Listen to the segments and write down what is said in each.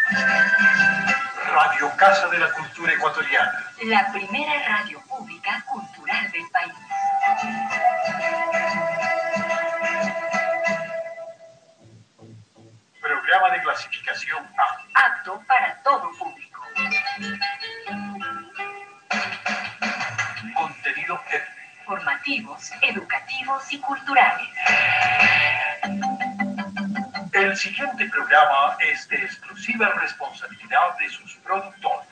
Radio Casa de la Cultura Ecuatoriana. La primera radio pública cultural del país. Programa de clasificación A. Apto para todo público. Contenido F. Formativos, educativos y culturales. El siguiente programa es de exclusiva responsabilidad de sus productores.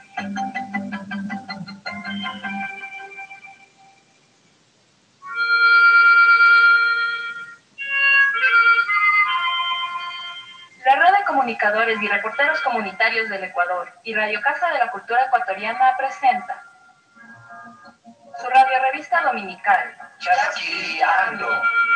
La Red de Comunicadores y Reporteros Comunitarios del Ecuador y Radio Casa de la Cultura Ecuatoriana presenta su radiorevista dominical, Chasqueando.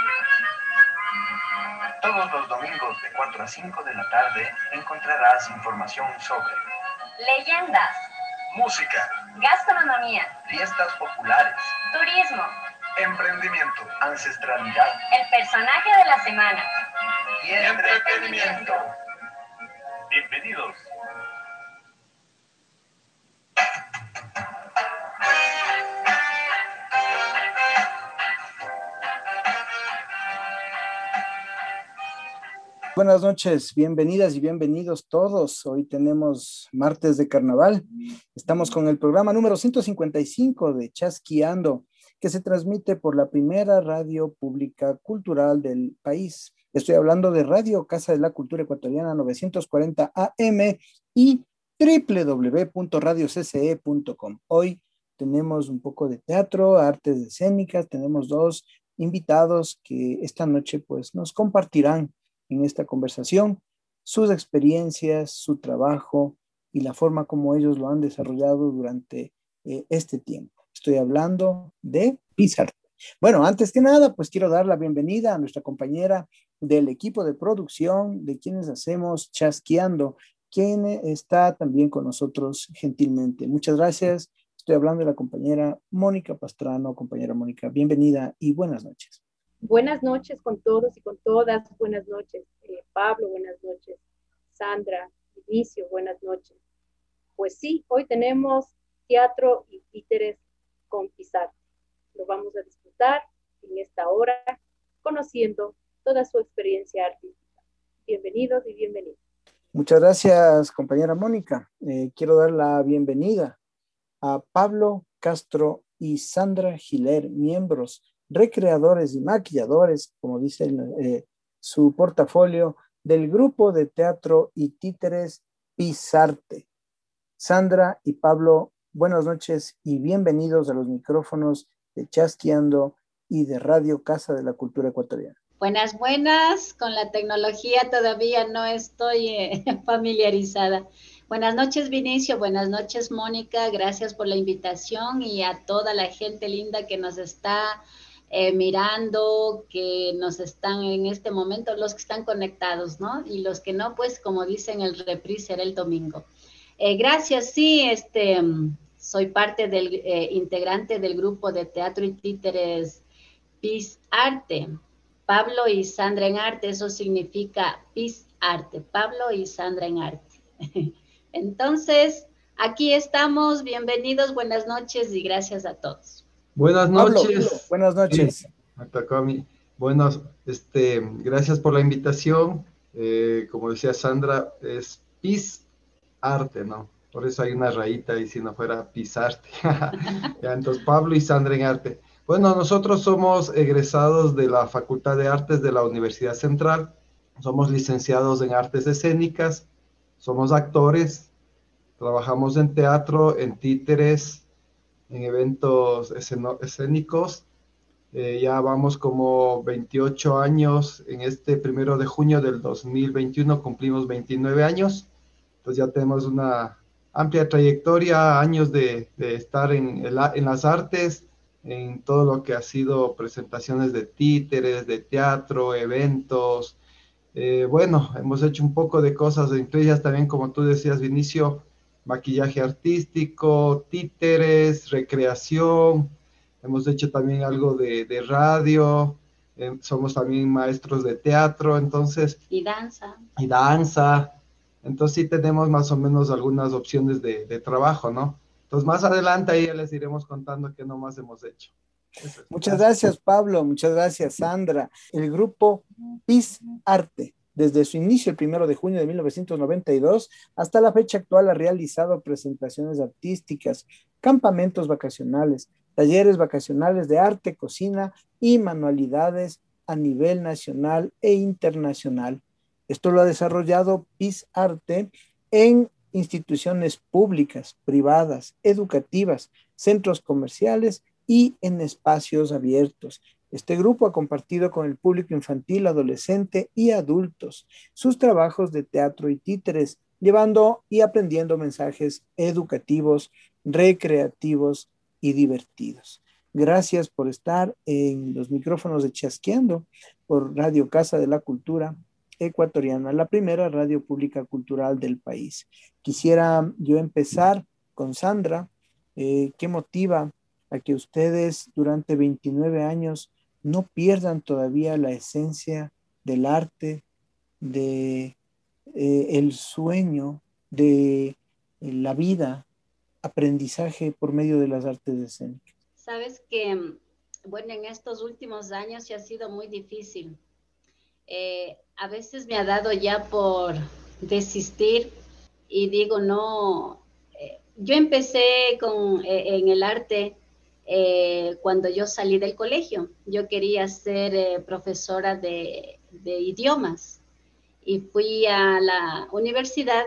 Todos los domingos de 4 a 5 de la tarde encontrarás información sobre leyendas, música, gastronomía, fiestas populares, turismo, emprendimiento, ancestralidad el personaje de la semana y entretenimiento. Bienvenidos. Buenas noches, bienvenidas y bienvenidos todos. Hoy tenemos martes de carnaval. Estamos con el programa número 155 de Chasqueando, que se transmite por la primera radio pública cultural del país. Estoy hablando de Radio Casa de la Cultura Ecuatoriana 940 AM y www.radiocce.com. Hoy tenemos un poco de teatro, artes escénicas, tenemos dos invitados que esta noche pues nos compartirán en esta conversación sus experiencias, su trabajo y la forma como ellos lo han desarrollado durante este tiempo. Estoy hablando de Pizarte. Bueno, antes que nada, pues quiero dar la bienvenida a nuestra compañera del equipo de producción de quienes hacemos Chasqueando, quien está también con nosotros gentilmente. Muchas gracias. Estoy hablando de la compañera Mónica Pastrano. Compañera Mónica, bienvenida y buenas noches. Buenas noches con todos y con todas. Buenas noches, Pablo. Buenas noches, Sandra. Inicio, buenas noches. Pues sí, hoy tenemos teatro y títeres con Pizarte. Lo vamos a disfrutar en esta hora, conociendo toda su experiencia artística. Bienvenidos y bienvenidas. Muchas gracias, compañera Mónica. Quiero dar la bienvenida a Pablo Castro y Sandra Giler, miembros recreadores y maquilladores, como dice su portafolio, del grupo de teatro y títeres Pizarte. Sandra y Pablo, buenas noches y bienvenidos a los micrófonos de Chasqueando y de Radio Casa de la Cultura Ecuatoriana. Buenas, buenas. Con la tecnología todavía no estoy familiarizada. Buenas noches, Vinicio. Buenas noches, Mónica. Gracias por la invitación y a toda la gente linda que nos está mirando, que nos están en este momento, los que están conectados, ¿no? Y los que no, pues como dicen, el reprise será el domingo. Gracias, sí, soy parte del integrante del grupo de teatro y títeres Pizarte. Pablo y Sandra en arte, eso significa Pizarte, Pablo y Sandra en arte. Entonces, aquí estamos, bienvenidos, buenas noches y gracias a todos. Buenas noches. Pablo, buenas noches. Sí, me tocó a mí. Bueno, gracias por la invitación. Como decía Sandra, es Pizarte, ¿no? Por eso hay una rayita y si no fuera Pizarte. Ya, entonces, Pablo y Sandra en arte. Bueno, nosotros somos egresados de la Facultad de Artes de la Universidad Central. Somos licenciados en artes escénicas. Somos actores. Trabajamos en teatro, en títeres, en eventos escénicos. Ya vamos como 28 años, en este 1 de junio del 2021 cumplimos 29 años, entonces ya tenemos una amplia trayectoria, años de estar en las artes, en todo lo que ha sido presentaciones de títeres, de teatro, eventos. Bueno, hemos hecho un poco de cosas, entre ellas también, como tú decías, Vinicio, maquillaje artístico, títeres, recreación. Hemos hecho también algo de radio, somos también maestros de teatro, entonces... Y danza. Y danza. Entonces sí tenemos más o menos algunas opciones de trabajo, ¿no? Entonces más adelante ahí ya les iremos contando qué nomás hemos hecho. Eso es. Muchas gracias, Pablo. Muchas gracias, Sandra. El grupo PIS Arte, desde su inicio, el 1 de junio de 1992, hasta la fecha actual, ha realizado presentaciones artísticas, campamentos vacacionales, talleres vacacionales de arte, cocina y manualidades a nivel nacional e internacional. Esto lo ha desarrollado PIS Arte en instituciones públicas, privadas, educativas, centros comerciales y en espacios abiertos. Este grupo ha compartido con el público infantil, adolescente y adultos sus trabajos de teatro y títeres, llevando y aprendiendo mensajes educativos, recreativos y divertidos. Gracias por estar en los micrófonos de Chasqueando por Radio Casa de la Cultura Ecuatoriana, la primera radio pública cultural del país. Quisiera yo empezar con Sandra. ¿Qué motiva a que ustedes durante 29 años no pierdan todavía la esencia del arte, de el sueño, de la vida, aprendizaje por medio de las artes escénicas? Sabes que, bueno, en estos últimos años sí ha sido muy difícil. A veces me ha dado ya por desistir y digo, no, yo empecé en el arte cuando yo salí del colegio. Yo quería ser profesora de idiomas y fui a la universidad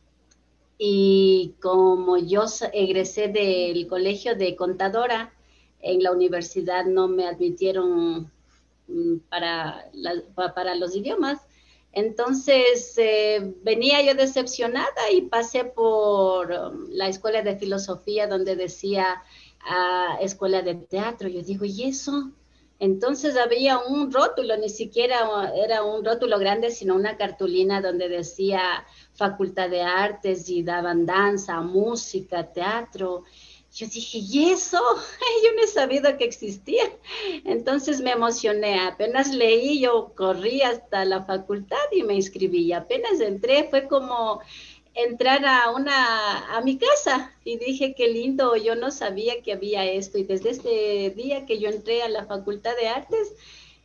y como yo egresé del colegio de contadora, en la universidad no me admitieron para los idiomas. Entonces venía yo decepcionada y pasé por la escuela de filosofía donde decía escuela de teatro. Yo digo, ¿y eso? Entonces había un rótulo, ni siquiera era un rótulo grande, sino una cartulina donde decía Facultad de Artes y daban danza, música, teatro. Yo dije, ¿y eso? Yo no he sabido que existía. Entonces me emocioné. Apenas leí, yo corrí hasta la facultad y me inscribí. Y apenas entré, fue como entrar a mi casa. Y dije, qué lindo, yo no sabía que había esto. Y desde este día que yo entré a la Facultad de Artes,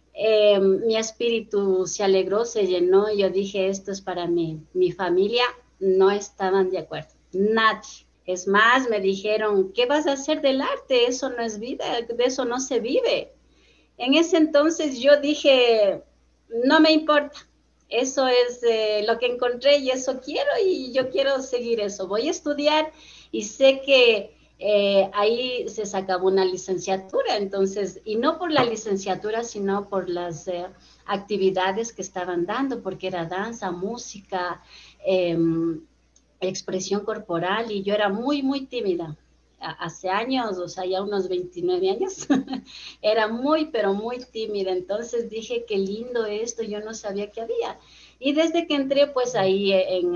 mi espíritu se alegró, se llenó. Y yo dije, esto es para mí. Mi familia no estaban de acuerdo, nadie. Es más, me dijeron, ¿qué vas a hacer del arte? Eso no es vida, de eso no se vive. En ese entonces yo dije, no me importa, eso es lo que encontré y eso quiero y yo quiero seguir eso. Voy a estudiar y sé que ahí se sacaba una licenciatura, entonces, y no por la licenciatura, sino por las actividades que estaban dando, porque era danza, música, expresión corporal, y yo era muy, muy tímida. Hace años, o sea, ya unos 29 años, era muy, pero muy tímida. Entonces dije, qué lindo esto, yo no sabía que había. Y desde que entré, pues ahí en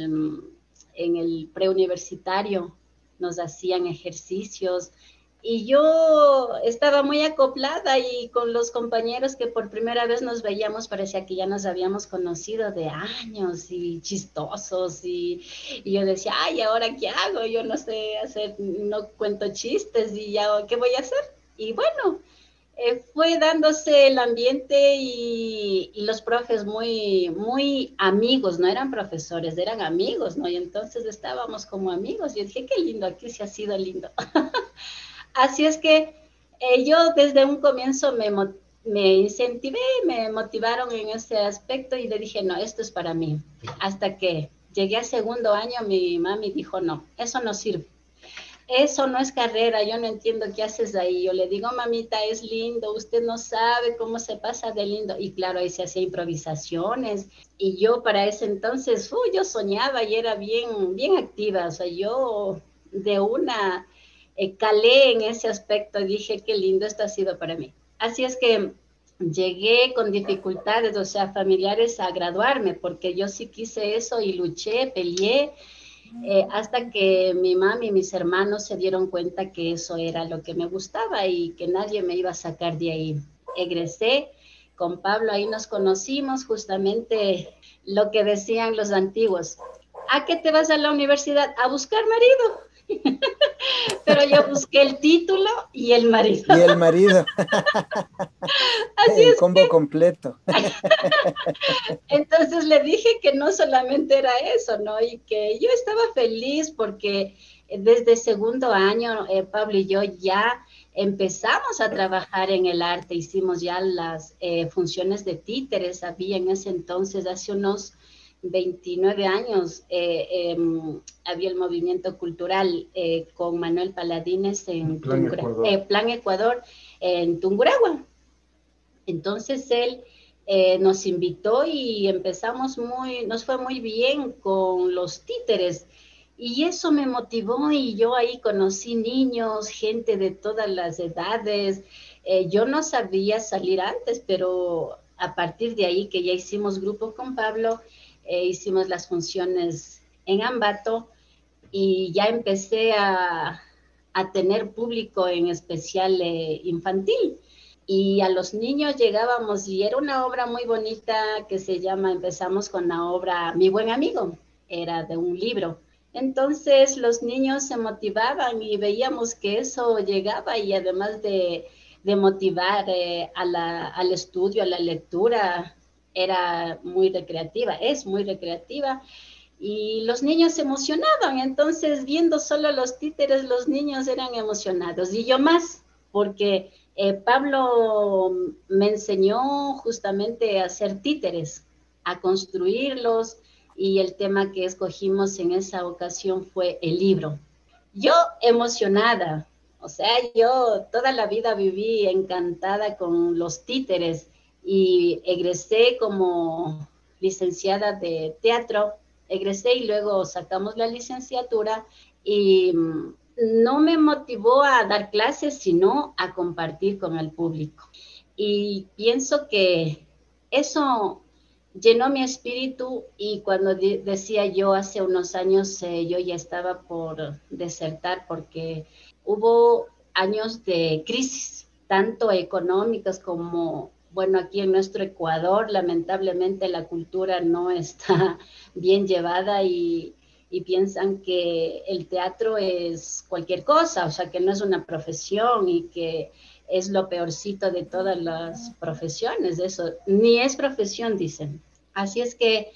el preuniversitario, nos hacían ejercicios, y yo estaba muy acoplada y con los compañeros que por primera vez nos veíamos parecía que ya nos habíamos conocido de años y chistosos y yo decía, ay, ¿ahora qué hago? Yo no sé hacer, no cuento chistes y ya, ¿qué voy a hacer? Y bueno, fue dándose el ambiente y los profes muy, muy amigos, no eran profesores, eran amigos, ¿no? Y entonces estábamos como amigos y yo dije, qué lindo, aquí sí ha sido lindo. Así es que yo desde un comienzo me incentivé, me motivaron en ese aspecto y le dije, no, esto es para mí. Hasta que llegué al segundo año, mi mami dijo, no, eso no sirve. Eso no es carrera, yo no entiendo qué haces ahí. Yo le digo, mamita, es lindo, usted no sabe cómo se pasa de lindo. Y claro, ahí se hacía improvisaciones. Y yo para ese entonces, yo soñaba y era bien, bien activa. O sea, yo de una... calé en ese aspecto y dije, qué lindo, esto ha sido para mí. Así es que llegué con dificultades, o sea, familiares a graduarme, porque yo sí quise eso y luché, peleé, hasta que mi mami y mis hermanos se dieron cuenta que eso era lo que me gustaba y que nadie me iba a sacar de ahí. Egresé con Pablo, ahí nos conocimos, justamente lo que decían los antiguos, ¿a qué te vas a la universidad? A buscar marido. Pero yo busqué el título y el marido. Y el marido. Así El es combo completo. Entonces le dije que no solamente era eso, ¿no? Y que yo estaba feliz porque desde segundo año, Pablo y yo ya empezamos a trabajar en el arte, hicimos ya las funciones de títeres, había en ese entonces, hace unos 29 años, había el movimiento cultural con Manuel Paladines en Plan Ecuador, en Tungurahua. Entonces él nos invitó y empezamos nos fue muy bien con los títeres. Y eso me motivó y yo ahí conocí niños, gente de todas las edades. Yo no sabía salir antes, pero a partir de ahí que ya hicimos grupo con Pablo, hicimos las funciones en Ambato y ya empecé a tener público en especial infantil. Y a los niños llegábamos y era una obra muy bonita que se llama, empezamos con la obra Mi Buen Amigo, era de un libro. Entonces los niños se motivaban y veíamos que eso llegaba y además de motivar al estudio, a la lectura, era muy recreativa, es muy recreativa. Y los niños se emocionaban, entonces viendo solo los títeres, los niños eran emocionados. Y yo más, porque Pablo me enseñó justamente a hacer títeres, a construirlos, y el tema que escogimos en esa ocasión fue el libro. Yo emocionada, o sea, yo toda la vida viví encantada con los títeres y egresé como licenciada de teatro, egresé y luego sacamos la licenciatura y no me motivó a dar clases, sino a compartir con el público. Y pienso que eso llenó mi espíritu y cuando decía yo hace unos años, yo ya estaba por desertar porque hubo años de crisis, tanto económicas como, bueno, aquí en nuestro Ecuador, lamentablemente la cultura no está bien llevada y piensan que el teatro es cualquier cosa, o sea, que no es una profesión y que es lo peorcito de todas las profesiones, eso ni es profesión, dicen. Así es que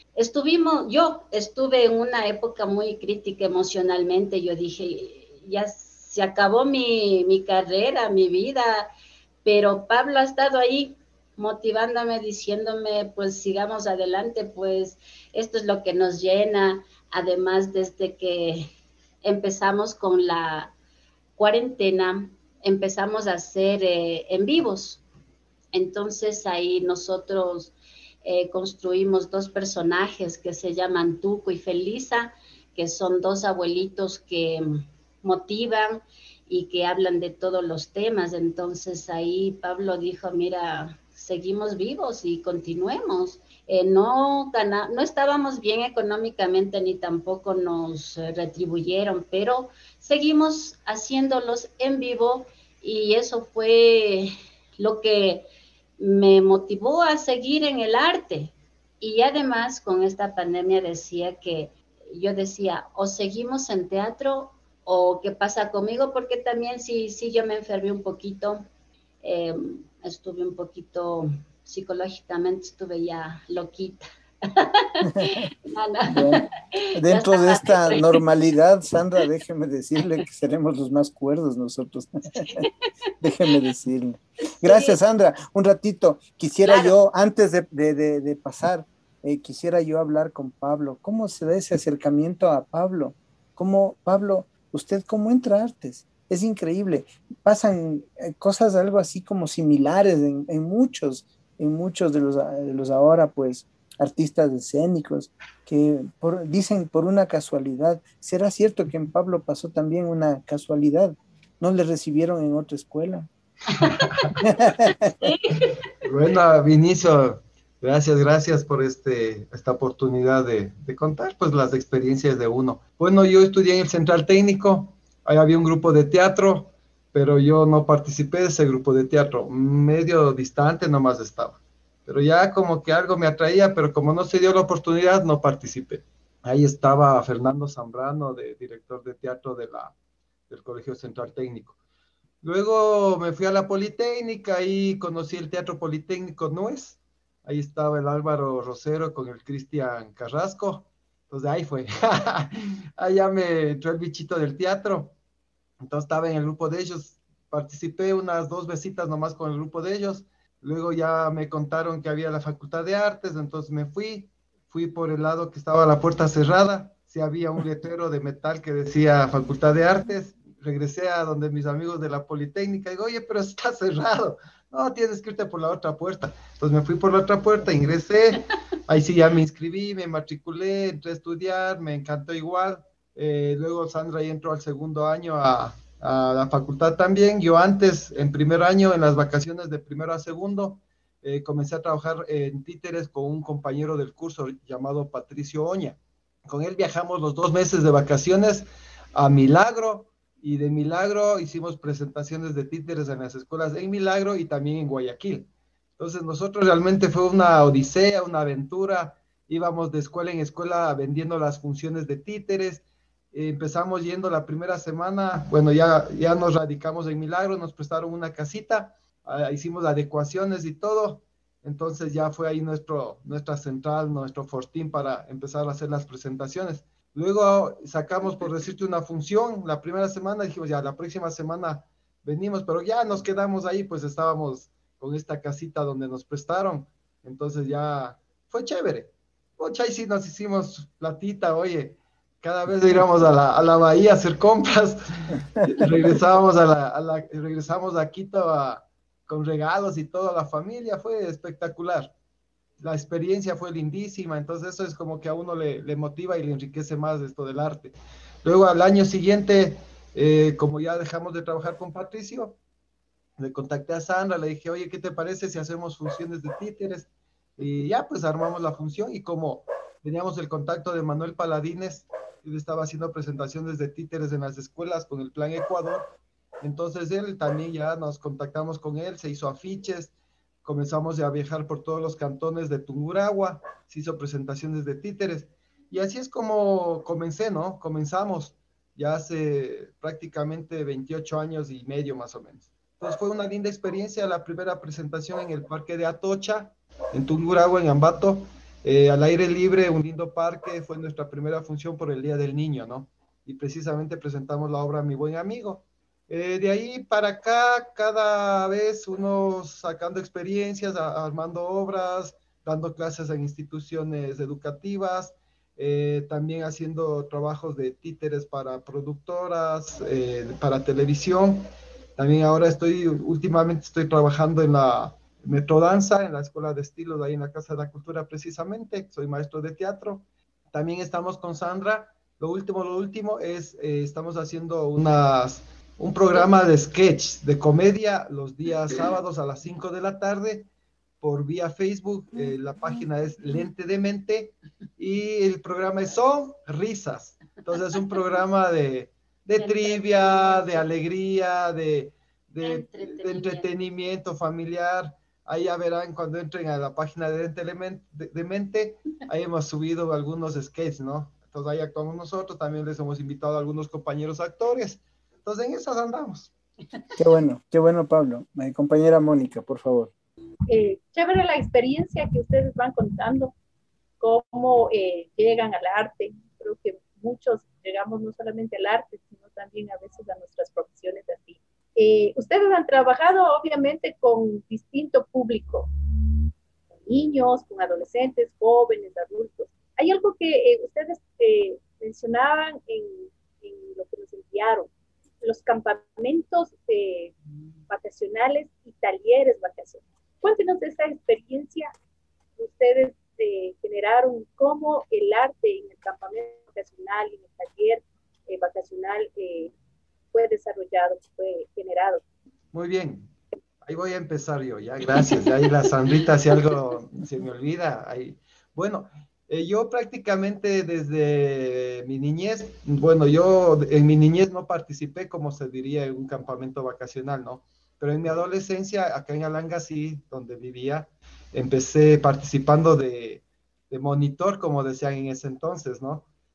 yo estuve en una época muy crítica emocionalmente, yo dije, ya se acabó mi carrera, mi vida, pero Pablo ha estado ahí motivándome, diciéndome, pues sigamos adelante, pues esto es lo que nos llena. Además, desde que empezamos con la cuarentena, empezamos a hacer en vivos. Entonces ahí nosotros construimos dos personajes que se llaman Tuco y Felisa, que son dos abuelitos que motivan y que hablan de todos los temas. Entonces ahí Pablo dijo, mira, seguimos vivos y continuemos. No estábamos bien económicamente ni tampoco nos retribuyeron, pero seguimos haciéndolos en vivo y eso fue lo que me motivó a seguir en el arte. Y además con esta pandemia yo decía, o seguimos en teatro o qué pasa conmigo, porque también sí yo me enfermé un poquito, estuve un poquito psicológicamente, estuve ya loquita. Bueno, dentro de esta normalidad, Sandra, déjeme decirle que seremos los más cuerdos nosotros. Déjeme decirle. Gracias, Sandra. Un ratito, quisiera yo, antes de pasar, quisiera yo hablar con Pablo. ¿Cómo se da ese acercamiento a Pablo? Pablo, ¿usted cómo entra a artes? Es increíble. Pasan cosas algo así como similares en muchos de los ahora, pues, artistas escénicos que dicen por una casualidad. ¿Será cierto que en Pablo pasó también una casualidad? ¿No le recibieron en otra escuela? Bueno, Vinicio, gracias por esta oportunidad de contar pues las experiencias de uno. Bueno, yo estudié en el Central Técnico, ahí había un grupo de teatro, pero yo no participé de ese grupo de teatro, medio distante nomás estaba. Pero ya como que algo me atraía, pero como no se dio la oportunidad, no participé. Ahí estaba Fernando Zambrano, director de teatro del Colegio Central Técnico. Luego me fui a la Politécnica y conocí el Teatro Politécnico Nuez. Ahí estaba el Álvaro Rosero con el Cristian Carrasco. Entonces ahí fue. Allá me entró el bichito del teatro. Entonces estaba en el grupo de ellos. Participé unas 2 vesitas nomás con el grupo de ellos. Luego ya me contaron que había la Facultad de Artes, entonces me fui. Fui por el lado que estaba la puerta cerrada. Sí había un letrero de metal que decía Facultad de Artes. Regresé a donde mis amigos de la Politécnica. Digo, oye, pero está cerrado. No, tienes que irte por la otra puerta. Entonces me fui por la otra puerta, ingresé. Ahí sí ya me inscribí, me matriculé, entré a estudiar, me encantó igual. Luego Sandra ahí entró al segundo año a la facultad también. Yo antes, en primer año, en las vacaciones de primero a segundo, comencé a trabajar en títeres con un compañero del curso llamado Patricio Oña. Con él viajamos los 2 meses de vacaciones a Milagro, y de Milagro hicimos presentaciones de títeres en las escuelas en Milagro y también en Guayaquil. Entonces nosotros realmente fue una odisea, una aventura. Íbamos de escuela en escuela vendiendo las funciones de títeres. Empezamos yendo la primera semana, bueno, ya nos radicamos en Milagro, nos prestaron una casita, hicimos adecuaciones y todo. Entonces ya fue ahí nuestra central, nuestro fortín para empezar a hacer las presentaciones. Luego sacamos, por decirte, una función la primera semana, dijimos ya, la próxima semana venimos, pero ya nos quedamos ahí, pues estábamos con esta casita donde nos prestaron, entonces ya fue chévere. Oye, ahí sí nos hicimos platita, oye, cada vez íbamos a la bahía a hacer compras, regresábamos regresamos a Quito con regalos y toda la familia, fue espectacular. La experiencia fue lindísima, entonces eso es como que a uno le motiva y le enriquece más esto del arte. Luego al año siguiente, como ya dejamos de trabajar con Patricio, le contacté a Sandra, le dije, oye, ¿qué te parece si hacemos funciones de títeres? Y ya pues armamos la función, y como teníamos el contacto de Manuel Paladines, él estaba haciendo presentaciones de títeres en las escuelas con el Plan Ecuador, entonces él también, ya nos contactamos con él, se hizo afiches, comenzamos a viajar por todos los cantones de Tungurahua, se hizo presentaciones de títeres, y así es como comencé, ¿no? Comenzamos ya hace prácticamente 28 años y medio más o menos. Entonces fue una linda experiencia la primera presentación en el Parque de Atocha, en Tungurahua, en Ambato, al aire libre, un lindo parque. Fue nuestra primera función por el Día del Niño, ¿no? Y precisamente presentamos la obra Mi Buen Amigo. De ahí para acá, cada vez uno sacando experiencias, armando obras, dando clases en instituciones educativas, también haciendo trabajos de títeres para productoras, para televisión. También ahora últimamente estoy trabajando en la Metrodanza, en la Escuela de Estilos, ahí en la Casa de la Cultura precisamente. Soy maestro de teatro. También estamos con Sandra. Lo último es, estamos haciendo un programa de sketch, de comedia, los días sábados a las 5 de la tarde, por vía Facebook. La página es Lente de Mente, y el programa es Son Risas. Entonces es un programa de trivia, de alegría, de entretenimiento familiar. Ahí ya verán cuando entren a la página de Lente de Mente, ahí hemos subido algunos sketches, ¿no? Entonces ahí actuamos nosotros, también les hemos invitado a algunos compañeros actores. Entonces en esas andamos. Qué bueno, Pablo. Mi compañera Mónica, por favor. Chévere la experiencia que ustedes van contando, cómo llegan al arte. Creo que muchos llegamos no solamente al arte, sino también a veces a nuestras profesiones así. Ustedes han trabajado obviamente con distinto público, con niños, con adolescentes, jóvenes, adultos. Hay algo que ustedes mencionaban en lo que nos enviaron, los campamentos vacacionales y talleres vacacionales. Cuéntenos de esa experiencia que ustedes generaron, cómo el arte en el campamento vacacional y en el taller vacacional fue desarrollado, fue generado. Muy bien, ahí voy a empezar yo, ya, gracias. Ya ahí la Sandrita, si algo se me olvida. Ahí. Bueno, yo prácticamente desde mi niñez, bueno, yo en mi niñez no participé, como se diría, en un campamento vacacional, ¿no? Pero en mi adolescencia, acá en Alanga, sí, donde vivía, empecé participando de monitor, como decían en ese entonces, ¿no?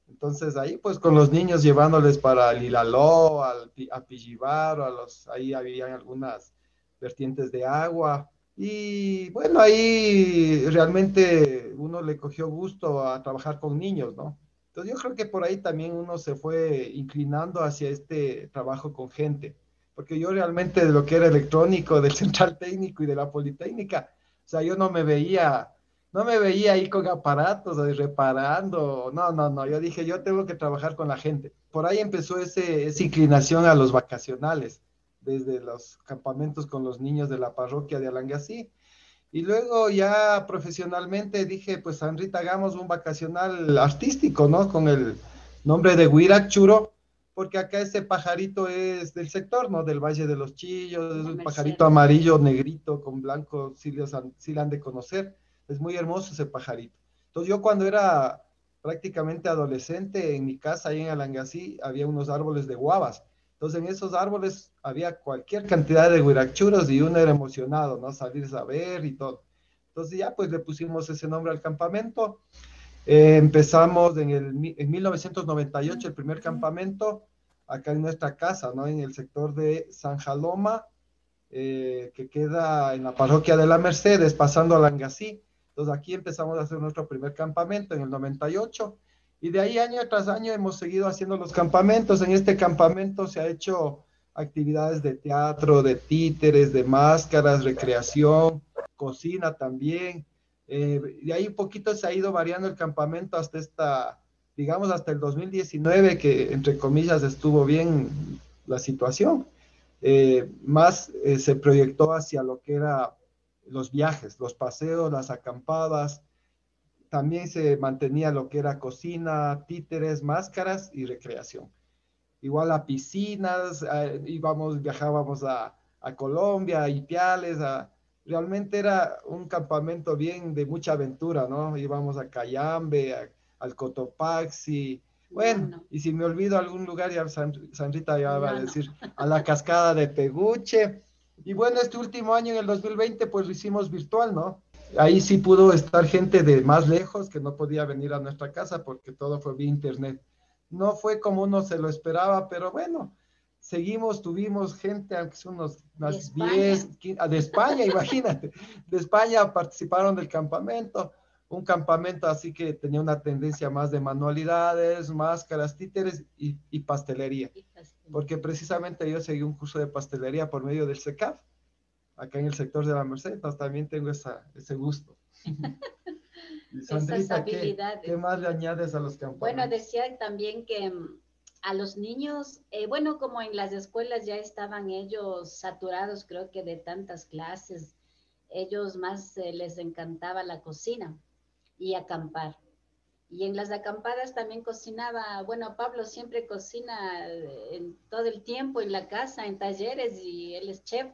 Entonces ahí pues con los niños llevándoles para el Ilaló, a Pijibar, ahí habían algunas vertientes de agua. Y bueno, ahí realmente uno le cogió gusto a trabajar con niños, ¿no? Entonces yo creo que por ahí también uno se fue inclinando hacia este trabajo con gente, porque yo realmente de lo que era electrónico, del central técnico y de la politécnica, o sea, yo no me veía ahí con aparatos, ahí reparando, no, no, no, yo dije, yo tengo que trabajar con la gente. Por ahí empezó esa inclinación a los vacacionales, desde los campamentos con los niños de la parroquia de Alangasí. Y luego ya profesionalmente dije, pues Sandrita, hagamos un vacacional artístico, ¿no? Con el nombre de Huirac-Churo, porque acá ese pajarito es del sector, ¿no? Del Valle de los Chillos, es La un Merced. pajarito amarillo, negrito, con blanco, sí lo han de conocer. Es muy hermoso ese pajarito. Entonces yo cuando era prácticamente adolescente, en mi casa ahí en Alangasí había unos árboles de guavas. Entonces en esos árboles había cualquier cantidad de huirachuros y uno era emocionado, ¿no? Salir a ver y todo. Entonces ya pues le pusimos ese nombre al campamento. Empezamos en 1998 el primer campamento acá en nuestra casa, ¿no? En el sector de San Jaloma, que queda en la parroquia de la Mercedes, pasando a Langasí. Entonces aquí empezamos a hacer nuestro primer campamento en el 98 y de ahí año tras año hemos seguido haciendo los campamentos. En este campamento se ha hecho actividades de teatro, de títeres, de máscaras, recreación, cocina también. De ahí un poquito se ha ido variando el campamento digamos, hasta el 2019, que entre comillas estuvo bien la situación. Más se proyectó hacia lo que era los viajes, los paseos, las acampadas. También se mantenía lo que era cocina, títeres, máscaras y recreación. Igual a piscinas, viajábamos a Colombia, a Ipiales, realmente era un campamento bien de mucha aventura, ¿no? Íbamos a Cayambe, al Cotopaxi, bueno, No, no. y si me olvido algún lugar, ya Sandrita ya va a No, no. decir, a la cascada de Peguche. Y bueno, este último año, en el 2020, pues lo hicimos virtual, ¿no? Ahí sí pudo estar gente de más lejos que no podía venir a nuestra casa porque todo fue vía internet. No fue como uno se lo esperaba, pero bueno, tuvimos gente, aunque son De unas España. 10, 15, de España, imagínate, de España participaron del campamento, un campamento así que tenía una tendencia más de manualidades, máscaras, títeres y pastelería, porque precisamente yo seguí un curso de pastelería por medio del SECAF, acá en el sector de la Merced, entonces también tengo ese gusto. Y Esas Sandrita, habilidades. ¿qué más le añades a los Bueno, campamentos? decía también que a los niños, bueno, como en las escuelas ya estaban ellos saturados, creo que de tantas clases, ellos más les encantaba la cocina y acampar. Y en las acampadas también cocinaba, bueno, Pablo siempre cocina en todo el tiempo en la casa, en talleres, y él es chef.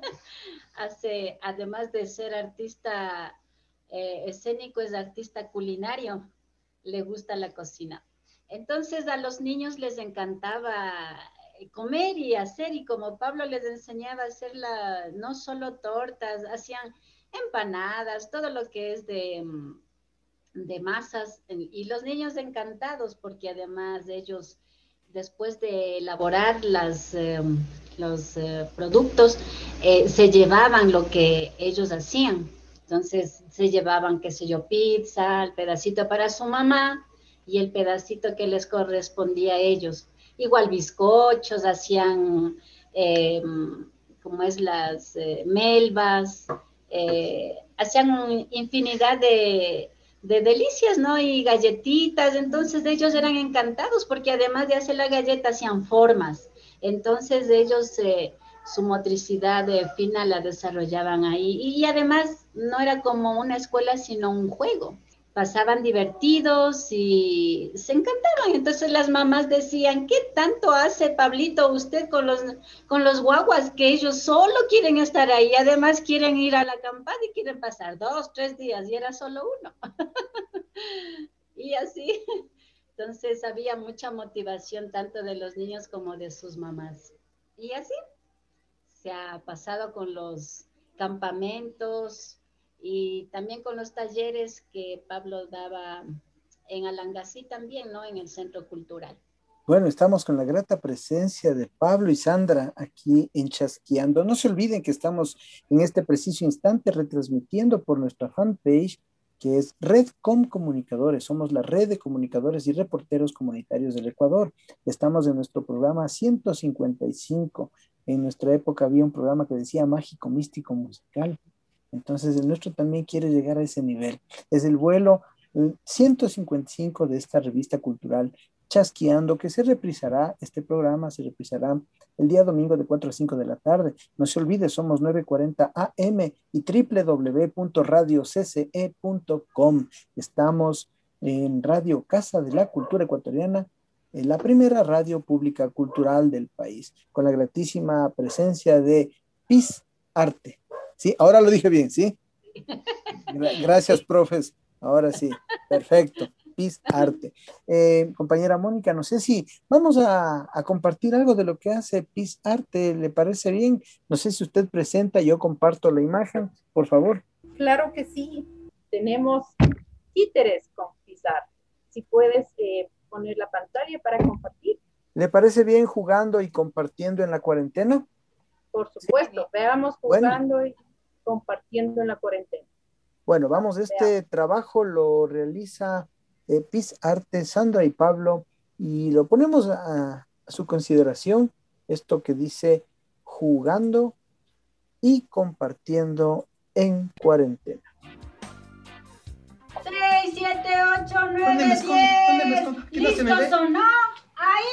Además de ser artista escénico, es artista culinario, le gusta la cocina. Entonces a los niños les encantaba comer y hacer, y como Pablo les enseñaba a hacer no solo tortas, hacían empanadas, todo lo que es de masas, y los niños encantados porque además ellos, después de elaborar los productos, se llevaban lo que ellos hacían. Entonces se llevaban, qué sé yo, pizza, el pedacito para su mamá y el pedacito que les correspondía a ellos. Igual bizcochos, hacían como es las melvas, hacían infinidad de delicias, ¿no? Y galletitas, entonces ellos eran encantados porque además de hacer la galleta hacían formas, entonces ellos su motricidad fina la desarrollaban ahí y además no era como una escuela sino un juego. Pasaban divertidos y se encantaban. Entonces las mamás decían, ¿qué tanto hace Pablito usted con los guaguas que ellos solo quieren estar ahí? Además quieren ir a la acampada y quieren pasar 2, 3 días y era solo uno. Y así, entonces había mucha motivación tanto de los niños como de sus mamás. Y así se ha pasado con los campamentos y también con los talleres que Pablo daba en Alangasí también, ¿no? En el Centro Cultural. Bueno, estamos con la grata presencia de Pablo y Sandra aquí en Chasqueando. No se olviden que estamos en este preciso instante retransmitiendo por nuestra fanpage, que es Redcom Comunicadores. Somos la red de comunicadores y reporteros comunitarios del Ecuador. Estamos en nuestro programa 155. En nuestra época había un programa que decía Mágico, Místico, Musical. Entonces el nuestro también quiere llegar a ese nivel. Es el vuelo 155 de esta revista cultural Chasqueando, que se reprisará, este programa se reprisará el día domingo de 4 a 5 de la tarde. No se olvide, somos 9:40 AM y www.radiocce.com. Estamos en Radio Casa de la Cultura Ecuatoriana, la primera radio pública cultural del país, con la gratísima presencia de PIS Arte. Sí, ahora lo dije bien, ¿sí? Gracias, profes. Ahora sí, perfecto. PIS Arte. Compañera Mónica, no sé si vamos a compartir algo de lo que hace PIS Arte, ¿le parece bien? No sé si usted presenta, yo comparto la imagen, por favor. Claro que sí. Tenemos títeres con PIS Arte. Si puedes poner la pantalla para compartir. ¿Le parece bien jugando y compartiendo en la cuarentena? Por supuesto, sí. Veamos jugando y compartiendo en la cuarentena. Bueno, vamos, este trabajo lo realiza PIS Arte, Sandra y Pablo, y lo ponemos a su consideración, esto que dice jugando y compartiendo en cuarentena. 6, 7, 8, 9, 10. ¿Listos o no? ¡Ahí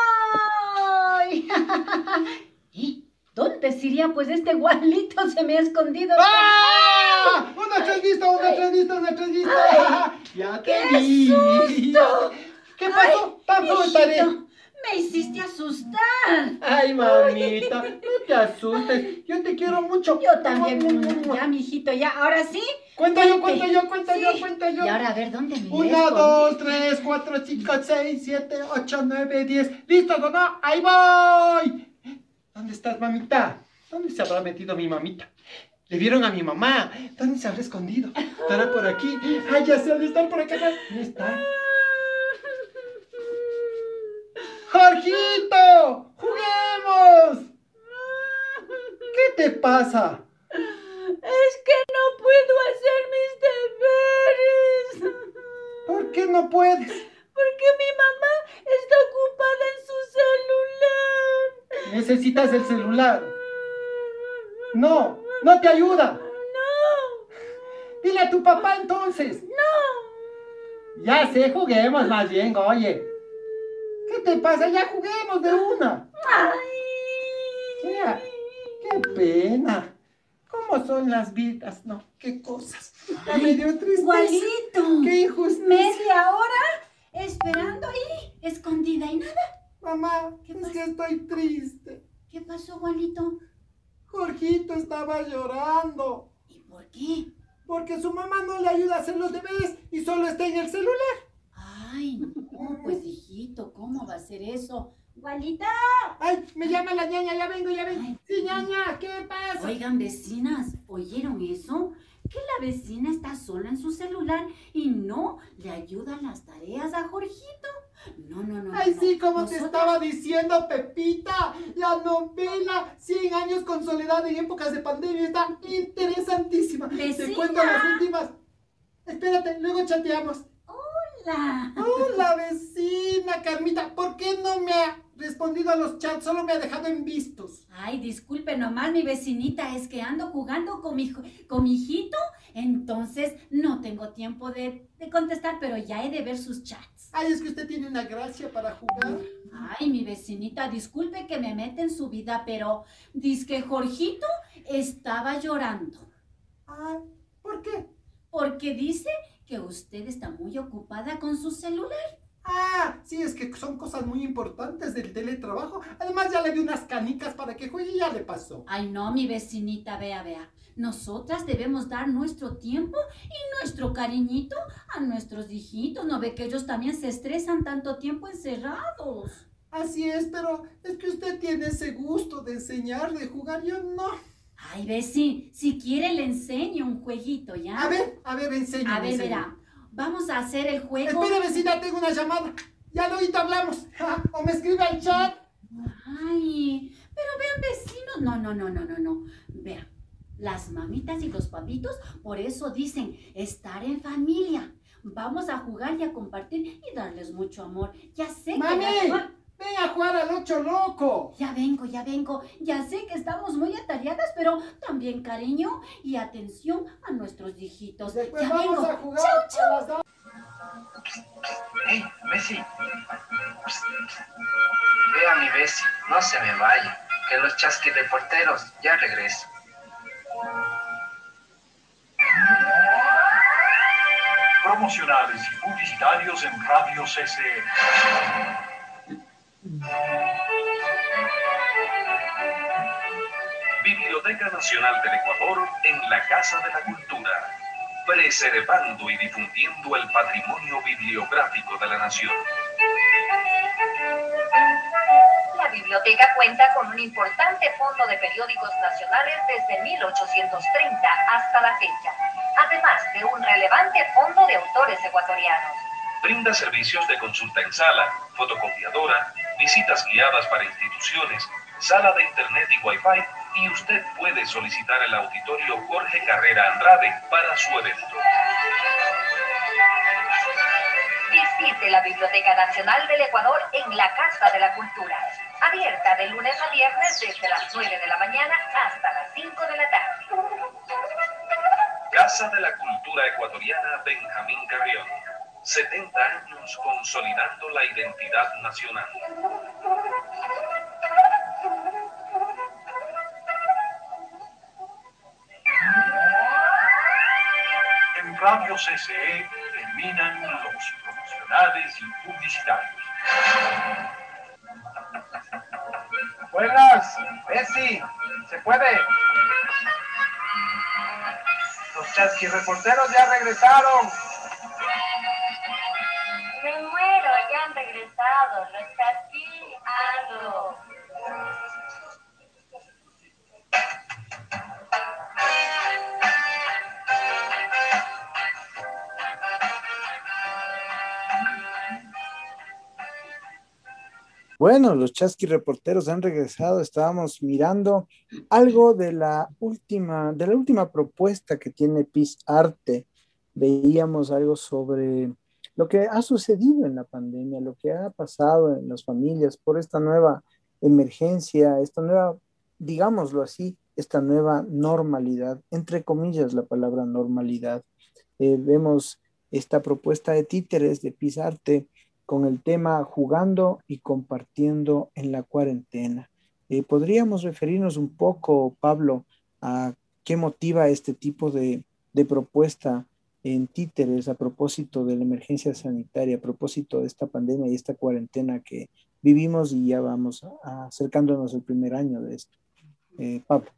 voy! ¿Y dónde sería? Pues este gualito se me ha escondido. ¡Ah! ¡Una entrevista! ¡Ya te vi! ¡Susto! ¿Qué pasó? ¡Tanto estaré! Me hiciste asustar. Ay, mamita, no te asustes. Yo te quiero mucho. Yo también. Ya, mijito, ya. Ahora sí. Cuento yo. Y ahora, a ver, ¿dónde me 1, 2, 3, 4, 5, 6, 7, 8, 9, 10. ¿Listos o no? ¡Ahí voy! ¿Dónde estás, mamita? ¿Dónde se habrá metido mi mamita? Le vieron a mi mamá. ¿Dónde se habrá escondido? ¿Estará por aquí? ¡Ay, ya sé dónde estar por acá! ¿Dónde está? ¡Jorgito! ¡Juguemos! ¿Qué te pasa? Es que no puedo hacer mis deberes. ¿Por qué no puedes? Porque mi mamá está ocupada en su celular. Necesitas el celular. No te ayuda. No. Dile a tu papá entonces. No. Ya sé, juguemos más bien, oye. ¿Qué te pasa? Ya juguemos de una. Ay. Mira, qué pena. ¿Cómo son las vidas, no? ¿Qué cosas? Ya me dio tristeza. Igualito. Qué injusticia. Media hora esperando ahí, escondida y nada. Mamá, es que estoy triste. ¿Qué pasó, Juanito? Jorgito estaba llorando. ¿Y por qué? Porque su mamá no le ayuda a hacer los deberes y solo está en el celular. Ay, no, pues hijito, ¿cómo va a ser eso? ¡Gualita! ¡Ay, me llama la ñaña! ¡Ya vengo! Ay. Sí, ñaña, ¿qué pasa? Oigan, vecinas, ¿oyeron eso? Que la vecina está sola en su celular y no le ayudan las tareas a Jorgito. No. Ay, sí, como Nosotras... te estaba diciendo, Pepita, la novela 100 años con soledad en épocas de pandemia está interesantísima. ¡Vecina! Te cuento las últimas. Espérate, luego chateamos. Hola, vecina Carmita. ¿Por qué no me ha respondido a los chats? Solo me ha dejado en vistos. Ay, disculpe nomás, mi vecinita, es que ando jugando con mi hijito, entonces no tengo tiempo de contestar, pero ya he de ver sus chats. Ay, es que usted tiene una gracia para jugar. Ay, mi vecinita, disculpe que me meta en su vida, pero dice que Jorgito estaba llorando. Ay, ¿por qué? Porque dice que usted está muy ocupada con su celular. Ah, sí, es que son cosas muy importantes del teletrabajo. Además, ya le di unas canicas para que juegue y ya le pasó. Ay, no, mi vecinita, vea. Nosotras debemos dar nuestro tiempo y nuestro cariñito a nuestros hijitos. ¿No ve que ellos también se estresan tanto tiempo encerrados? Así es, pero es que usted tiene ese gusto de enseñar, de jugar. Yo no. Ay, vecina, si quiere le enseño un jueguito, ¿ya? A ver, enséñame. A ver, verá. vamos a hacer el juego. Espere, vecina, tengo una llamada. Ya ahorita hablamos. O me escribe al chat. Ay, pero vean, vecinos. No. Vean, las mamitas y los papitos por eso dicen estar en familia. Vamos a jugar y a compartir y darles mucho amor. Ya sé ¡Mami! que... ¡Ven a jugar al 8 loco! Ya vengo. Ya sé que estamos muy atareadas, pero también cariño y atención a nuestros hijitos. Después Ya vamos vengo. a jugar Chau. a las 2. ¡Hey, Messi! Vea mi Messi, no se me vaya, que los chasquirreporteros ya regreso. Promocionales y publicitarios en Radio CC. Biblioteca Nacional del Ecuador en la Casa de la Cultura, preservando y difundiendo el patrimonio bibliográfico de la nación. La biblioteca cuenta con un importante fondo de periódicos nacionales desde 1830 hasta la fecha, además de un relevante fondo de autores ecuatorianos. Brinda servicios de consulta en sala, fotocopiadora, visitas guiadas para instituciones, sala de internet y wifi, y usted puede solicitar el auditorio Jorge Carrera Andrade para su evento. Visite la Biblioteca Nacional del Ecuador en la Casa de la Cultura, abierta de lunes a viernes desde las 9 de la mañana hasta las 5 de la tarde. Casa de la Cultura Ecuatoriana Benjamín Carrión. 70 años consolidando la identidad nacional. En Radio CCE terminan los promocionales y publicitarios. Buenas, Messi, ¿se puede? Los chasquirreporteros ya regresaron. Me muero, ya han regresado, los chasqueando. Bueno, los Chasqui reporteros han regresado. Estábamos mirando algo de la última propuesta que tiene PISarte. Veíamos algo sobre lo que ha sucedido en la pandemia, lo que ha pasado en las familias por esta nueva emergencia, esta nueva, digámoslo así, esta nueva normalidad, entre comillas la palabra normalidad. Vemos esta propuesta de títeres de PISarte con el tema jugando y compartiendo en la cuarentena. ¿Podríamos referirnos un poco, Pablo, a qué motiva este tipo de propuesta en títeres a propósito de la emergencia sanitaria, a propósito de esta pandemia y esta cuarentena que vivimos y ya vamos acercándonos al primer año de esto? Pablo.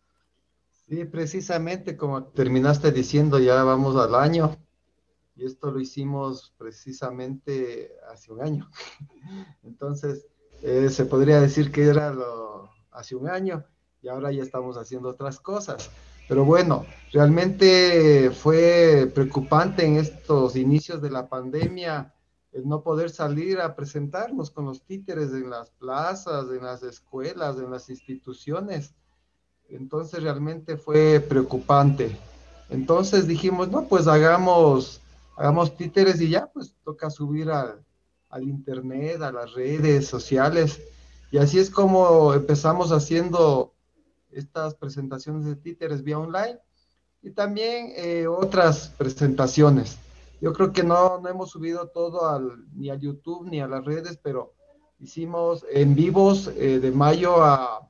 Sí, precisamente como terminaste diciendo, ya vamos al año. Y esto lo hicimos precisamente hace un año. Entonces, se podría decir que era hace un año y ahora ya estamos haciendo otras cosas. Pero bueno, realmente fue preocupante en estos inicios de la pandemia el no poder salir a presentarnos con los títeres en las plazas, en las escuelas, en las instituciones. Entonces, realmente fue preocupante. Entonces dijimos, no, pues hagamos títeres y ya, pues toca subir al internet, a las redes sociales. Y así es como empezamos haciendo estas presentaciones de títeres vía online y también otras presentaciones. Yo creo que no hemos subido todo ni a YouTube ni a las redes, pero hicimos en vivos de mayo a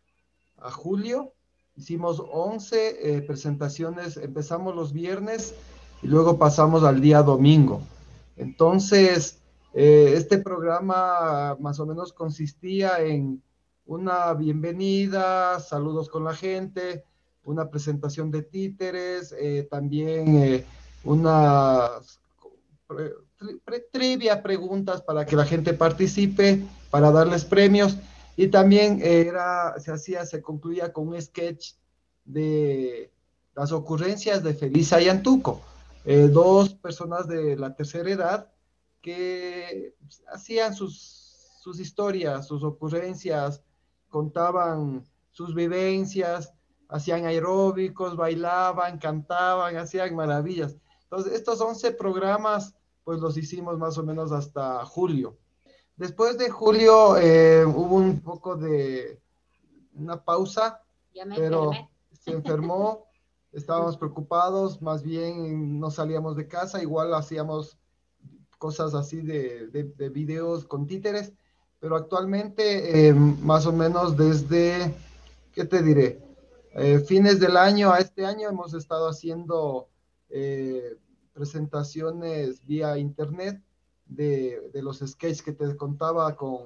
julio. Hicimos 11 presentaciones, empezamos los viernes y luego pasamos al día domingo. Entonces, este programa más o menos consistía en una bienvenida, saludos con la gente, una presentación de títeres, también unas trivia, preguntas para que la gente participe, para darles premios, y también se concluía con un sketch de las ocurrencias de Felisa y Antuco. dos personas de la tercera edad que hacían sus historias, sus ocurrencias, contaban sus vivencias, hacían aeróbicos, bailaban, cantaban, hacían maravillas. Entonces, estos 11 programas, pues los hicimos más o menos hasta julio. Después de julio hubo un poco de una pausa, pero se enfermó, estábamos preocupados, más bien no salíamos de casa, igual hacíamos cosas así de videos con títeres, pero actualmente más o menos desde, ¿qué te diré? Fines del año a este año hemos estado haciendo presentaciones vía internet de los sketches que te contaba con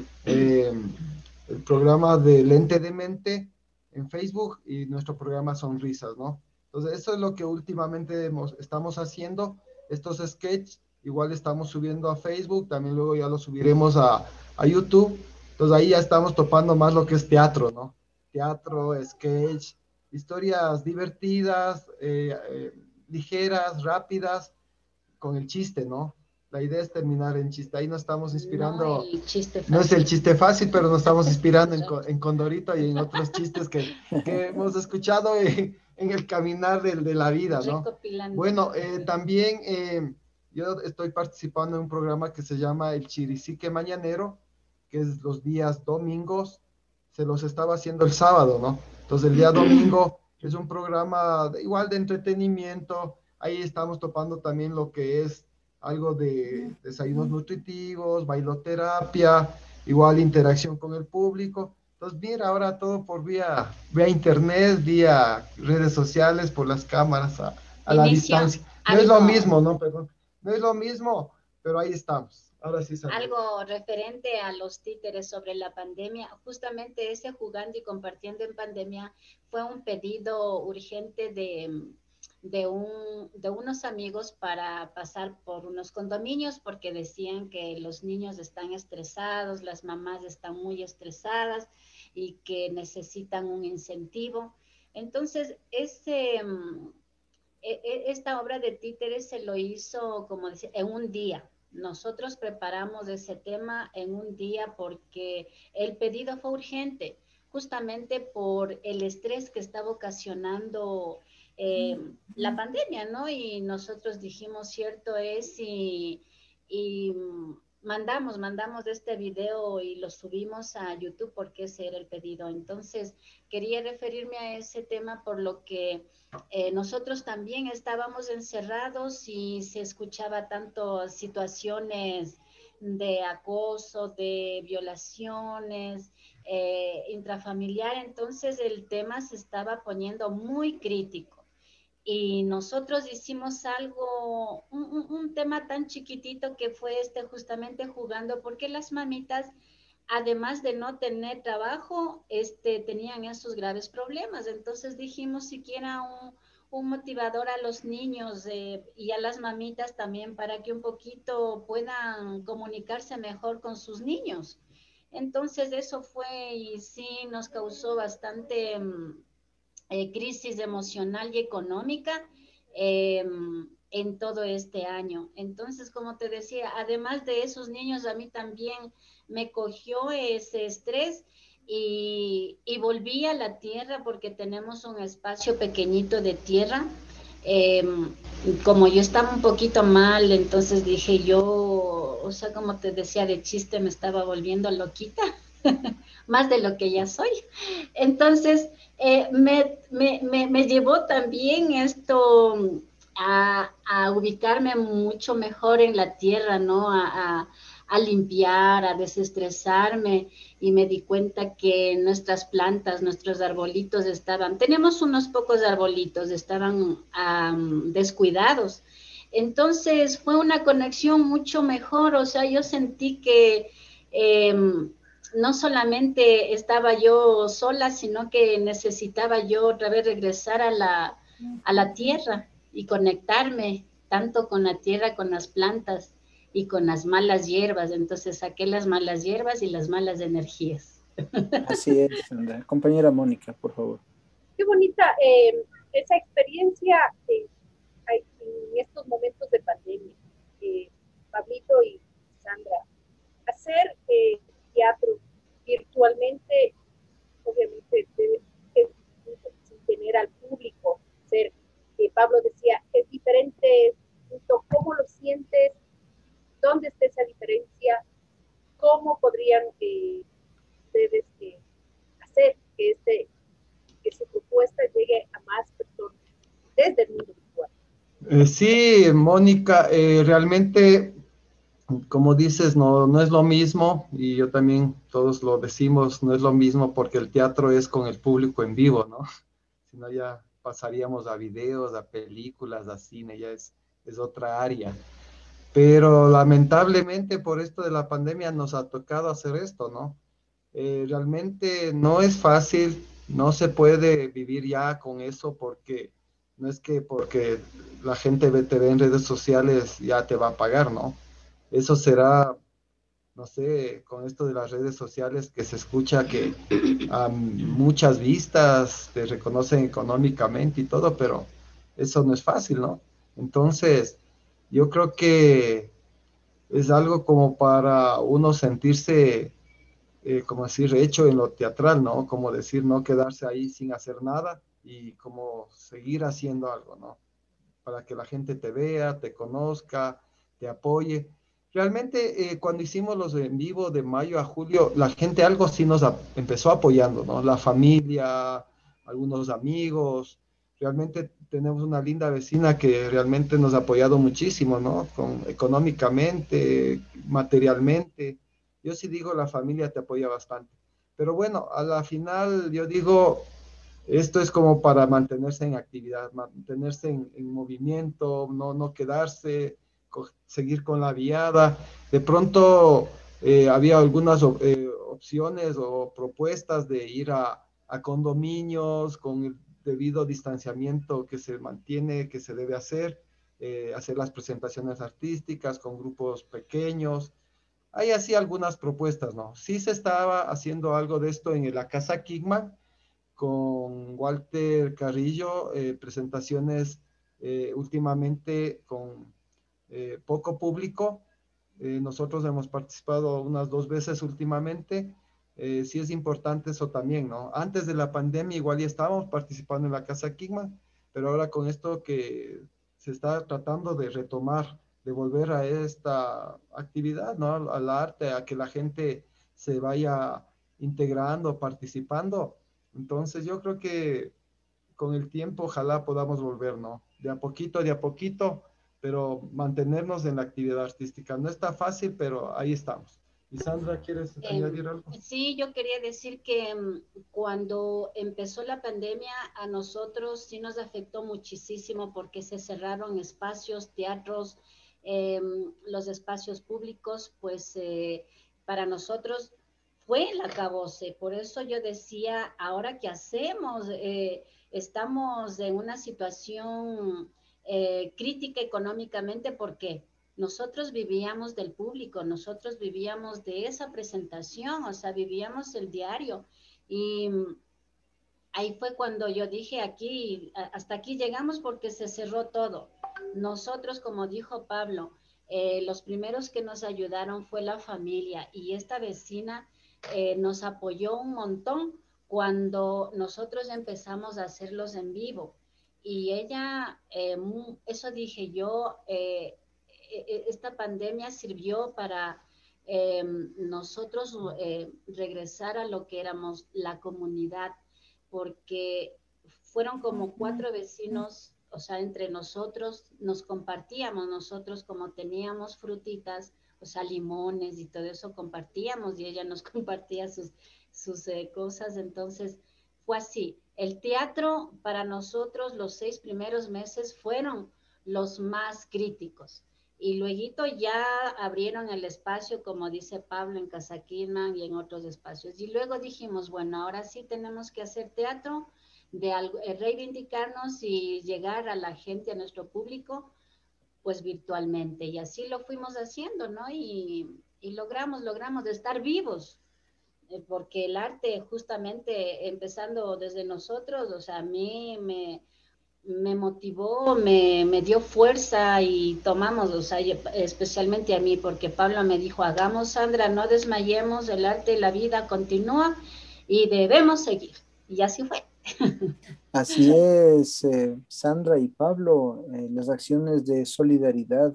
el programa de Lente de Mente en Facebook y nuestro programa Sonrisas, ¿no? Entonces, eso es lo que últimamente estamos haciendo, estos sketches, igual estamos subiendo a Facebook, también luego ya lo subiremos a YouTube, entonces ahí ya estamos topando más lo que es teatro, ¿no? Teatro, sketch, historias divertidas, ligeras, rápidas, con el chiste, ¿no? La idea es terminar en chiste. Ahí nos estamos inspirando. No es el chiste fácil, pero nos estamos inspirando en Condorito y en otros chistes que hemos escuchado en el caminar de la vida, ¿no? Bueno, también yo estoy participando en un programa que se llama El Chiricique Mañanero, que es los días domingos. Se los estaba haciendo el sábado, ¿no? Entonces el día domingo es un programa igual de entretenimiento. Ahí estamos topando también lo que es algo de desayunos nutritivos, bailoterapia, igual interacción con el público. Entonces, mira, ahora todo por vía internet, vía redes sociales, por las cámaras, a la distancia. No es lo mismo, ¿no? Perdón. No es lo mismo, pero ahí estamos. Ahora sí sabemos. Algo referente a los títeres sobre la pandemia, justamente ese jugando y compartiendo en pandemia fue un pedido urgente de unos amigos para pasar por unos condominios porque decían que los niños están estresados, las mamás están muy estresadas y que necesitan un incentivo. Entonces, esta obra de títeres se lo hizo, como decía, en un día. Nosotros preparamos ese tema en un día porque el pedido fue urgente, justamente por el estrés que estaba ocasionando la pandemia, ¿no? Y nosotros dijimos, cierto es, y mandamos este video y lo subimos a YouTube porque ese era el pedido. Entonces, quería referirme a ese tema por lo que nosotros también estábamos encerrados y se escuchaba tanto situaciones de acoso, de violaciones, intrafamiliar, entonces el tema se estaba poniendo muy crítico. Y nosotros hicimos algo, un tema tan chiquitito que fue justamente jugando, porque las mamitas, además de no tener trabajo, tenían esos graves problemas. Entonces dijimos siquiera un motivador a los niños y a las mamitas también para que un poquito puedan comunicarse mejor con sus niños. Entonces eso fue y sí nos causó bastante crisis emocional y económica en todo este año. Entonces, como te decía, además de esos niños, a mí también me cogió ese estrés y volví a la tierra porque tenemos un espacio pequeñito de tierra. Como yo estaba un poquito mal, entonces dije yo, o sea, como te decía, de chiste me estaba volviendo loquita, más de lo que ya soy. Entonces, me llevó también esto a ubicarme mucho mejor en la tierra, ¿no? A limpiar, a desestresarme, y me di cuenta que nuestras plantas, nuestros arbolitos teníamos unos pocos arbolitos, estaban descuidados. Entonces fue una conexión mucho mejor, o sea, yo sentí que no solamente estaba yo sola, sino que necesitaba yo otra vez regresar a la tierra y conectarme tanto con la tierra, con las plantas y con las malas hierbas. Entonces saqué las malas hierbas y las malas energías. Así es, Sandra. Compañera Mónica, por favor. Qué bonita esa experiencia en estos momentos de pandemia, Pablito y Sandra, hacer teatro virtualmente, obviamente, es sin tener al público cerca. Pablo decía, es diferente, ¿cómo lo sientes? ¿Dónde está esa diferencia? ¿Cómo podrían ustedes hacer que su propuesta llegue a más personas desde el mundo virtual? Sí, Mónica, realmente, como dices, no es lo mismo, y yo también, todos lo decimos, no es lo mismo porque el teatro es con el público en vivo, ¿no? Si no, ya pasaríamos a videos, a películas, a cine, ya es otra área. Pero lamentablemente por esto de la pandemia nos ha tocado hacer esto, ¿no? Realmente no es fácil, no se puede vivir ya con eso porque no es que porque la gente te ve en redes sociales ya te va a pagar, ¿no? Eso será, no sé, con esto de las redes sociales que se escucha que a muchas vistas te reconocen económicamente y todo, pero eso no es fácil, ¿no? Entonces, yo creo que es algo como para uno sentirse, como decir, hecho en lo teatral, ¿no? Como decir, no quedarse ahí sin hacer nada y como seguir haciendo algo, ¿no? Para que la gente te vea, te conozca, te apoye. Realmente, cuando hicimos los en vivo de mayo a julio, la gente algo sí nos empezó apoyando, ¿no? La familia, algunos amigos. Realmente tenemos una linda vecina que realmente nos ha apoyado muchísimo, ¿no? Económicamente, materialmente. Yo sí digo, la familia te apoya bastante. Pero bueno, a la final yo digo, esto es como para mantenerse en actividad, mantenerse en movimiento, no quedarse, seguir con la viada. De pronto había algunas opciones o propuestas de ir a condominios con el debido distanciamiento que se mantiene, que se debe hacer las presentaciones artísticas con grupos pequeños. Hay así algunas propuestas, ¿no? Sí se estaba haciendo algo de esto en la Casa Kigman, con Walter Carrillo, presentaciones últimamente con poco público. Nosotros hemos participado unas 2 veces últimamente. Sí es importante eso también, ¿no? Antes de la pandemia igual ya estábamos participando en la Casa Kigman, pero ahora con esto que se está tratando de retomar, de volver a esta actividad, ¿no? Al arte, a que la gente se vaya integrando, participando. Entonces yo creo que con el tiempo ojalá podamos volver, ¿no? De a poquito, pero mantenernos en la actividad artística. No está fácil, pero ahí estamos. Y Sandra, ¿quieres añadir algo? Sí, yo quería decir que cuando empezó la pandemia a nosotros sí nos afectó muchísimo porque se cerraron espacios, teatros, los espacios públicos, pues para nosotros fue el acabose. Por eso yo decía, ahora qué hacemos, estamos en una situación crítica económicamente porque nosotros vivíamos del público, nosotros vivíamos de esa presentación, o sea, vivíamos el diario. Y ahí fue cuando yo dije, aquí, hasta aquí llegamos porque se cerró todo. Nosotros, como dijo Pablo, los primeros que nos ayudaron fue la familia y esta vecina nos apoyó un montón cuando nosotros empezamos a hacerlos en vivo. Y ella, eso dije yo, esta pandemia sirvió para nosotros regresar a lo que éramos la comunidad, porque fueron como 4 vecinos, o sea, entre nosotros nos compartíamos, nosotros como teníamos frutitas, o sea, limones y todo eso compartíamos y ella nos compartía sus cosas, entonces fue así. El teatro para nosotros los 6 primeros meses fueron los más críticos. Y luego ya abrieron el espacio, como dice Pablo, en Casa Kidman y en otros espacios. Y luego dijimos, bueno, ahora sí tenemos que hacer teatro, reivindicarnos y llegar a la gente, a nuestro público, pues virtualmente. Y así lo fuimos haciendo, ¿no? Y logramos estar vivos, porque el arte justamente empezando desde nosotros, o sea, a mí me motivó, me dio fuerza y tomamos, o sea, especialmente a mí, porque Pablo me dijo, hagamos, Sandra, no desmayemos, el arte y la vida continúa y debemos seguir. Y así fue. Así es, Sandra y Pablo, las acciones de solidaridad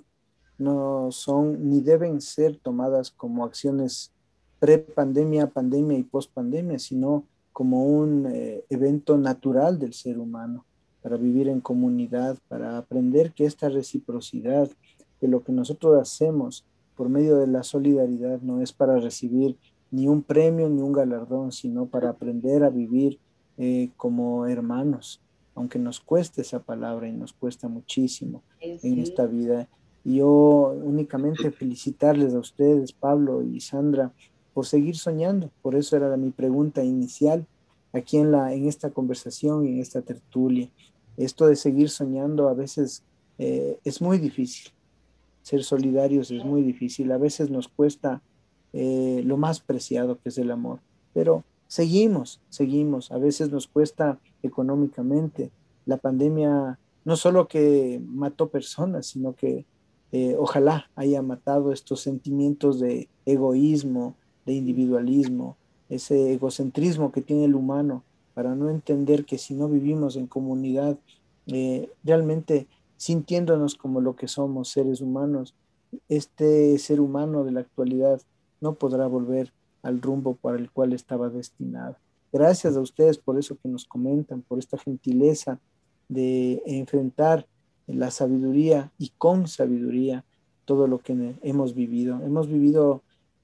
no son ni deben ser tomadas como acciones pre-pandemia, pandemia y post-pandemia, sino como un evento natural del ser humano para vivir en comunidad, para aprender que esta reciprocidad, que lo que nosotros hacemos por medio de la solidaridad no es para recibir ni un premio ni un galardón, sino para aprender a vivir como hermanos, aunque nos cueste esa palabra y nos cuesta muchísimo en Sí. esta vida. Y yo únicamente felicitarles a ustedes, Pablo y Sandra, por seguir soñando. Por eso era mi pregunta inicial aquí en esta conversación y en esta tertulia. Esto de seguir soñando a veces es muy difícil. Ser solidarios es muy difícil. A veces nos cuesta lo más preciado que es el amor. Pero seguimos. A veces nos cuesta económicamente. La pandemia no solo que mató personas, sino que ojalá haya matado estos sentimientos de egoísmo, de individualismo, ese egocentrismo que tiene el humano para no entender que si no vivimos en comunidad, realmente sintiéndonos como lo que somos, seres humanos, este ser humano de la actualidad no podrá volver al rumbo para el cual estaba destinado. Gracias a ustedes por eso que nos comentan, por esta gentileza de enfrentar la sabiduría y con sabiduría todo lo que hemos vivido. Hemos vivido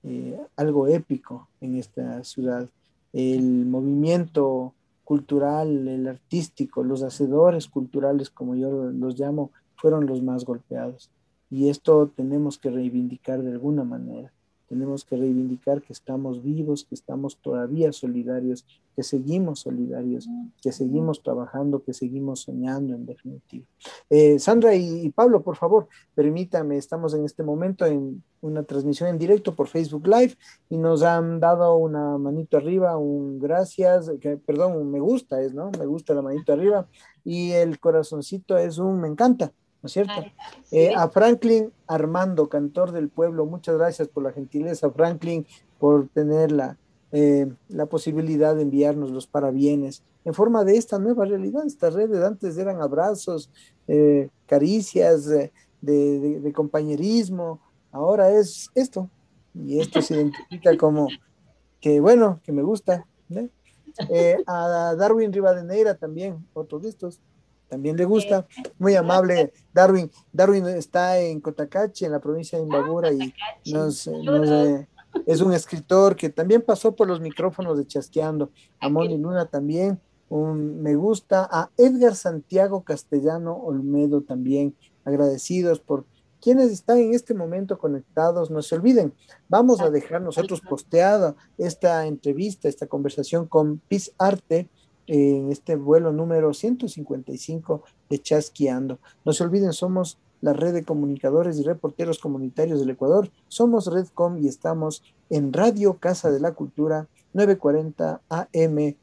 algo épico en esta ciudad. El movimiento cultural, el artístico, los hacedores culturales, como yo los llamo, fueron los más golpeados. Y esto tenemos que reivindicar de alguna manera. Tenemos que reivindicar que estamos vivos, que estamos todavía solidarios, que seguimos solidarios, que seguimos trabajando, que seguimos soñando en definitiva. Sandra y Pablo, por favor, permítame, estamos en este momento en una transmisión en directo por Facebook Live y nos han dado una manito arriba, un gracias, perdón, un me gusta es, ¿no? Me gusta la manito arriba y el corazoncito es un me encanta. ¿No es cierto? Sí. A Franklin Armando, cantor del pueblo, muchas gracias por la gentileza, Franklin, por tener la posibilidad de enviarnos los parabienes en forma de esta nueva realidad. Estas redes antes eran abrazos, caricias, de compañerismo, ahora es esto, y esto se identifica como que bueno, que me gusta, ¿no? A Darwin Rivadeneira también, otro de estos, también le gusta, muy amable Darwin. Darwin está en Cotacachi, en la provincia de Imbabura, y es un escritor que también pasó por los micrófonos de Chasqueando. A Moni Luna también, un me gusta. A Edgar Santiago Castellano Olmedo también, agradecidos por quienes están en este momento conectados. No se olviden, vamos a dejar nosotros posteada esta entrevista, esta conversación con Piz Arte, en este vuelo número 155 de Chasqueando. No se olviden, somos la red de comunicadores y reporteros comunitarios del Ecuador, somos Redcom y estamos en Radio Casa de la Cultura 940 AM,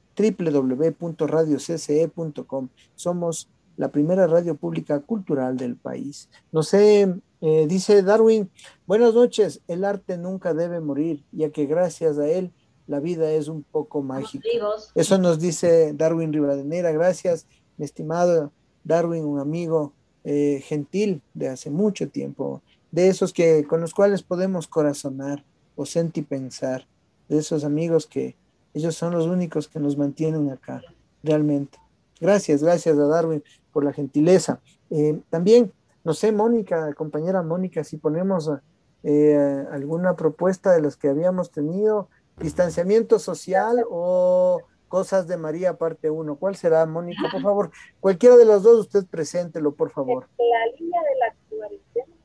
www.radiocce.com. Somos la primera radio pública cultural del país. No sé, dice Darwin, buenas noches, el arte nunca debe morir, ya que gracias a él la vida es un poco mágica. Eso nos dice Darwin Rivadeneira. Gracias, mi estimado Darwin, un amigo gentil de hace mucho tiempo, de esos con los cuales podemos corazonar o sentipensar, de esos amigos que ellos son los únicos que nos mantienen acá, realmente. Gracias a Darwin por la gentileza. También, no sé, Mónica, compañera Mónica, si ponemos alguna propuesta de las que habíamos tenido, distanciamiento social o cosas de María parte 1. ¿Cuál será, Mónica? Por favor, cualquiera de los dos, usted preséntelo, por favor. La línea de la cuarentena,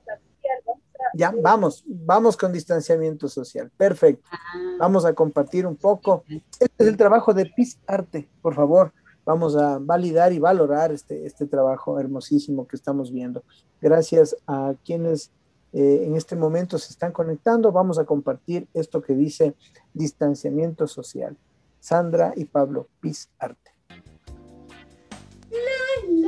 ya, vamos con distanciamiento social. Perfecto. Vamos a compartir un poco. Este es el trabajo de Piz Arte, por favor. Vamos a validar y valorar este trabajo hermosísimo que estamos viendo. Gracias a quienes en este momento se están conectando. Vamos a compartir esto que dice distanciamiento social. Sandra y Pablo, Piz Arte. La, la,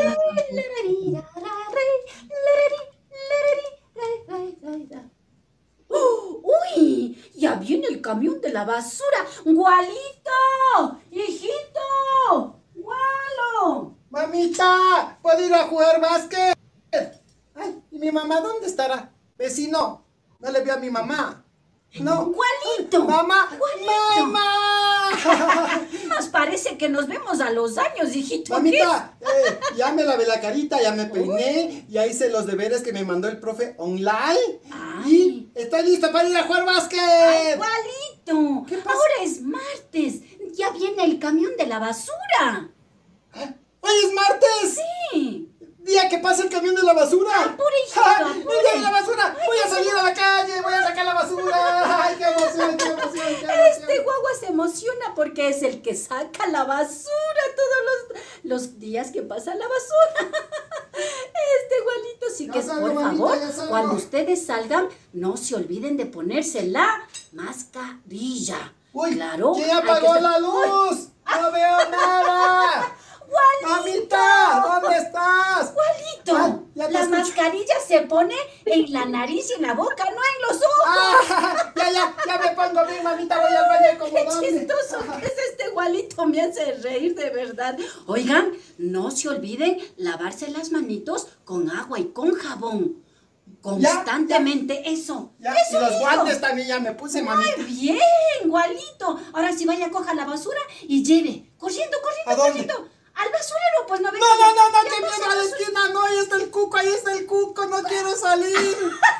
¡Uy! Ya viene el camión de la basura. ¡Gualito! ¡Hijito! ¡Gualo! Mamita, ¿puedo ir a jugar básquet? Ay, ¿y mi mamá dónde estará? Vecino, no le veo a mi mamá. No. ¡Gualito! ¡Mamá! ¡Gualito! ¡Mamá! Nos parece que nos vemos a los años, hijito. Mamita, ya me lavé la carita, ya me peiné, ya hice los deberes que me mandó el profe online. Ay. Y estoy listo para ir a jugar básquet. ¡Ay, Gualito! ¿Qué pasa? Ahora es martes. Ya viene el camión de la basura. ¡Hoy es martes! Sí. Día que pasa el camión de la basura. Apure, hijito, ¡Ah! apure. ¡El día de la basura! ¡Voy a salir a la calle! ¡Voy a sacar la basura! ¡Ay, qué emoción, qué emoción, qué emoción! Este guagua se emociona porque es el que saca la basura todos los días que pasa la basura. Este Gualito, sí que Ya salgo, por mamita, favor, ya salgo. cuando ustedes salgan, no se olviden de ponerse la mascarilla. ¡Uy! Claro. ¿Quién hay que apagó estar- la luz? ¡No veo nada! ¡Gualito! ¡Mamita! ¿Dónde estás? ¡Gualito! Ah, ya te La escucho. mascarilla se pone en la nariz y en la boca, no en los ojos. ¡Ah! Ya me pongo bien, mamita. Voy al baño como ¡Qué dónde. chistoso que es este Gualito! Me hace reír de verdad. Oigan, no se olviden lavarse las manitos con agua y con jabón. Constantemente, eso. Ya, eso, y los hijo. guantes también ya me puse, mamita. Muy bien, Gualito. Ahora sí vaya, coja la basura y lleve. Corriendo, corriendo, ¿A dónde? corriendo. Al basurero, pues no ve. No, que ya- ya que pasó miedo a la esquina. No, ahí está el cuco, no quiero salir.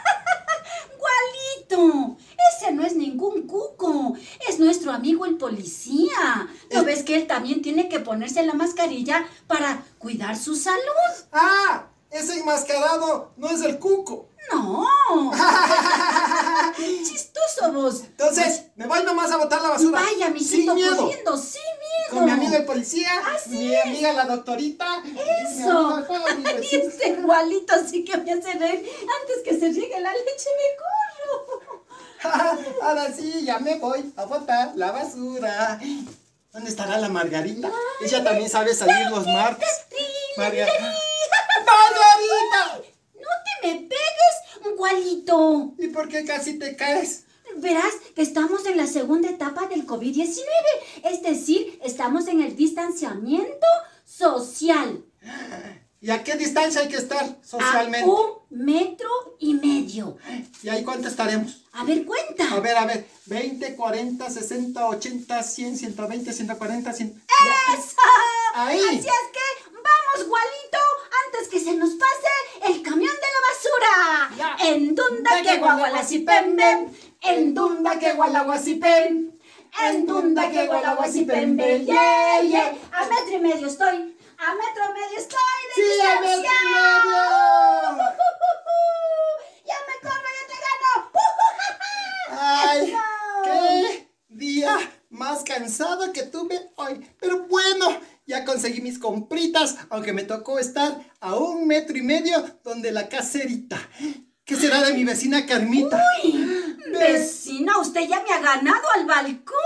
Gualito, ese no es ningún cuco, es nuestro amigo el policía. ¿No ves que él también tiene que ponerse la mascarilla para cuidar su salud? Ah, ese enmascarado no es el cuco. No. Chistoso vos. Entonces, me voy nomás a botar la basura. Vaya, Sin mijito, miedo. corriendo, sin miedo. Con mi amigo el policía, Así mi es. amiga la doctorita. Eso. Mi amigo, mi Y vecino. este Gualito sí que me hace reír. Antes que se riegue la leche me corro. Ahora sí, ya me voy a botar la basura. ¿Dónde estará la Margarita? Ella también sabe salir los martes. Margarita. ¡Margarita! No te me pegues, Gualito. ¿Y por qué casi te caes? Verás que estamos en la segunda etapa del COVID-19, es decir, estamos en el distanciamiento social. ¿Y a qué distancia hay que estar socialmente? A 1,5 metros. ¿Y ahí cuánto estaremos? A ver, cuenta. A ver, 20, 40, 60, 80, 100, 120, 140, 100... ¡Eso! Ahí. Así es que, vamos, Gualito, antes que se nos pase el camión de la basura. Ya. En dunda que guagualacipembe, en dunda que gualaguacipem, en dunda que gualaguacipembe, yeah, yeah. A 1,5 metros estoy, a 1,5 metros estoy de ¡Sí, a distancia. 1,5 metros! ¡Ya me corro, ya te gano! ¡Ay! ¡Eso! ¡Qué día más cansado que tuve hoy! Pero bueno, ya conseguí mis compritas, aunque me tocó estar a 1,5 metros donde la caserita. ¿Qué será de mi vecina Carmita? ¡Uy! Vecina, usted ya me ha ganado al balcón.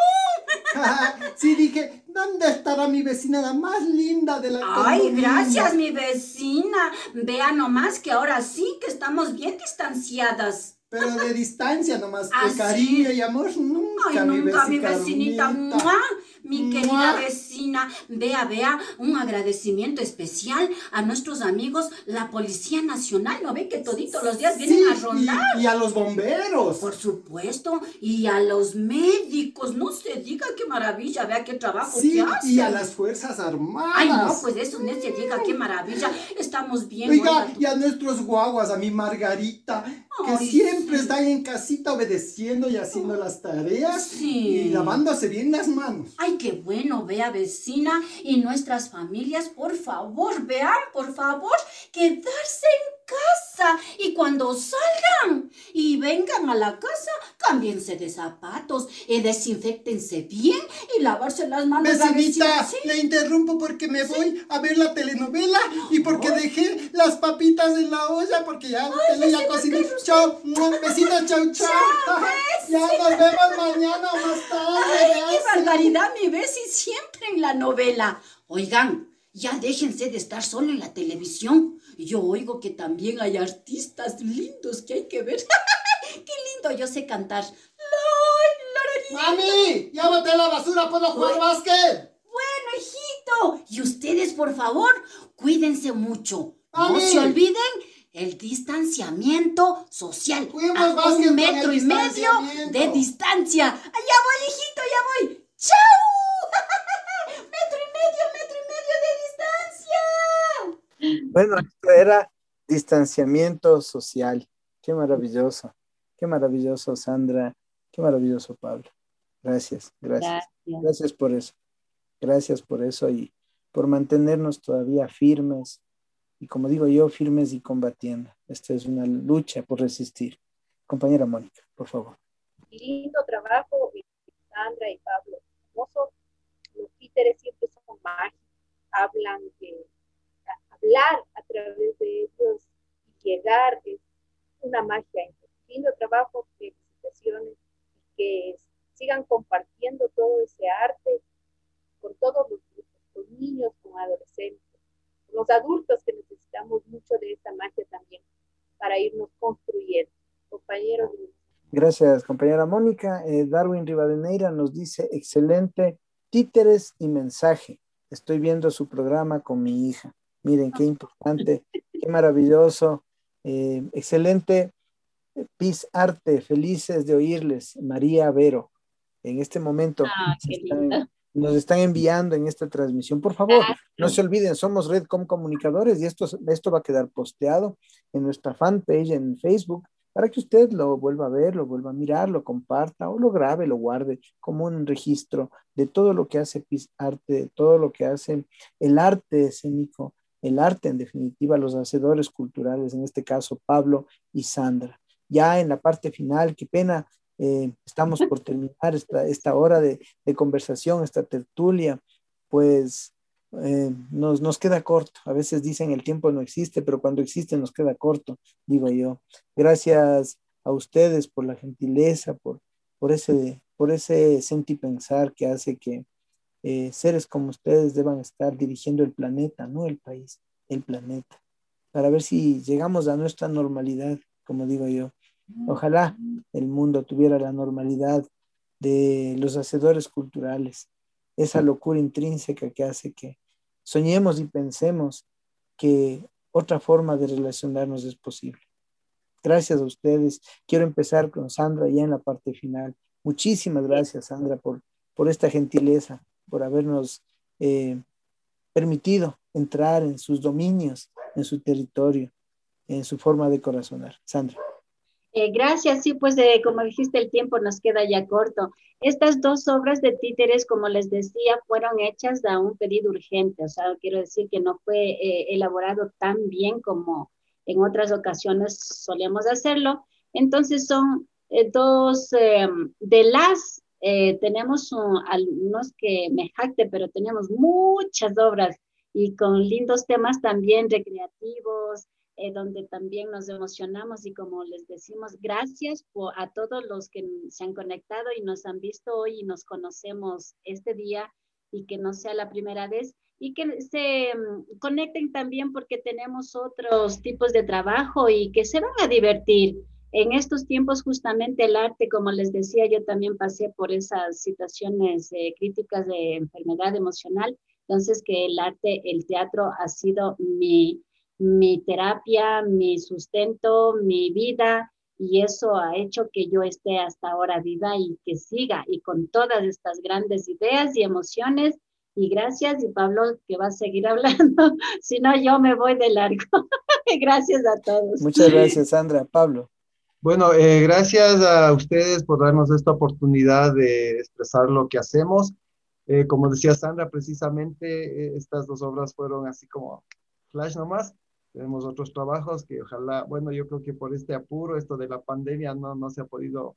Sí, dije, ¿dónde estará mi vecina la más linda de la Ay, condominio? gracias, mi vecina. Vea nomás que ahora sí que estamos bien distanciadas. Pero de distancia nomás, ¿Ah, de cariño y amor, nunca, Ay, nunca, mi vecinita. Carmita. ¡Mua! Mi querida ¡Mua! vecina. Vea, un agradecimiento especial a nuestros amigos, la Policía Nacional. ¿No ve que toditos los días vienen a rondar? Y a los bomberos. Por supuesto, y a los médicos, no se diga qué maravilla, vea qué trabajo Sí, que hacen. y a las Fuerzas Armadas. Ay, no, pues eso no se diga qué maravilla, estamos bien. Oiga, oiga. y a nuestros guaguas, a mi Margarita, que Ay, siempre sí. están en casita obedeciendo y haciendo las tareas Sí. y lavándose bien las manos. Ay, qué bueno, vea, vecina, y nuestras familias, por favor, vean, por favor, quedarse en casa. Y cuando salgan y vengan a la casa, cámbiense de zapatos y desinféctense bien y lavarse las manos. la Vecinita, vecina, ¿sí? le interrumpo porque me voy a ver la telenovela y porque dejé las papitas en la olla porque ya la tele ya vecina, cociné. qué Chao, vecina, chao, chao. Ya nos vemos mañana o más tarde. ¡Ay, qué gracias. barbaridad, mi Besi! Siempre en la novela. Oigan, Ya déjense de estar solo en la televisión. Yo oigo que también hay artistas lindos que hay que ver. ¡Qué lindo! Yo sé cantar. ¡Mami! ¡Ya boté la basura! ¿Puedo jugar básquet? Bueno, hijito. Y ustedes, por favor, cuídense mucho. No ¡Mami! se olviden el distanciamiento social. Juguemos A básquet con 1,5 metros el distanciamiento. de distancia. Ya voy, hijito, ya voy. ¡Chao! Metro y medio de distancia. Bueno, esto era distanciamiento social. Qué maravilloso, Sandra, qué maravilloso, Pablo. Gracias. Gracias por eso. Gracias por eso y por mantenernos todavía firmes. Y como digo yo, firmes y combatiendo. Esta es una lucha por resistir. Compañera Mónica, por favor. Lindo trabajo, Sandra y Pablo. Hermoso. Los títeres siempre son mágicos. Hablan hablar a través de ellos y llegar es una magia. Lindo trabajo, felicitaciones, y que sigan compartiendo todo ese arte con todos los grupos, con niños, con adolescentes, con los adultos que necesitamos mucho de esa magia también para irnos construyendo. Compañeros. Gracias, compañera Mónica. Darwin Rivadeneira nos dice, excelente, títeres y mensaje. Estoy viendo su programa con mi hija. Miren, qué importante, qué maravilloso. Excelente. Pis Arte, felices de oírles. María Vero. En este momento nos están enviando en esta transmisión. Por favor, no se olviden, somos Redcom Comunicadores y esto va a quedar posteado en nuestra fanpage en Facebook para que usted lo vuelva a ver, lo vuelva a mirar, lo comparta o lo grabe, lo guarde como un registro de todo lo que hace Pis Arte, de todo lo que hace el arte escénico, el arte en definitiva, los hacedores culturales, en este caso Pablo y Sandra. Ya en la parte final, qué pena, estamos por terminar esta hora de conversación, esta tertulia, pues nos queda corto. A veces dicen el tiempo no existe, pero cuando existe nos queda corto, digo yo. Gracias a ustedes por la gentileza, por ese sentipensar que hace que seres como ustedes deban estar dirigiendo el planeta, no el país, el planeta, para ver si llegamos a nuestra normalidad, como digo yo. Ojalá el mundo tuviera la normalidad de los hacedores culturales, esa locura intrínseca que hace que soñemos y pensemos que otra forma de relacionarnos es posible. Gracias a ustedes. Quiero empezar con Sandra ya en la parte final. Muchísimas gracias, Sandra, por esta gentileza, por habernos permitido entrar en sus dominios, en su territorio, en su forma de corazonar. Sandra. Gracias, sí, pues como dijiste, el tiempo nos queda ya corto. Estas dos obras de títeres, como les decía, fueron hechas a un pedido urgente, o sea, quiero decir que no fue elaborado tan bien como en otras ocasiones solíamos hacerlo. Entonces son dos de las, tenemos algunos que me jacte, pero tenemos muchas obras y con lindos temas también recreativos, donde también nos emocionamos y como les decimos, gracias a todos los que se han conectado y nos han visto hoy y nos conocemos este día y que no sea la primera vez y que se conecten también porque tenemos otros tipos de trabajo y que se van a divertir. En estos tiempos justamente el arte, como les decía, yo también pasé por esas situaciones críticas de enfermedad emocional, entonces que el arte, el teatro ha sido mi terapia, mi sustento, mi vida, y eso ha hecho que yo esté hasta ahora viva y que siga, y con todas estas grandes ideas y emociones, y gracias, y Pablo que va a seguir hablando, si no yo me voy de largo. Gracias a todos. Muchas gracias, Sandra. Pablo. Bueno, gracias a ustedes por darnos esta oportunidad de expresar lo que hacemos. Como decía Sandra, precisamente estas dos obras fueron así como flash nomás. Tenemos otros trabajos que ojalá, bueno, yo creo que por este apuro, esto de la pandemia, no se ha podido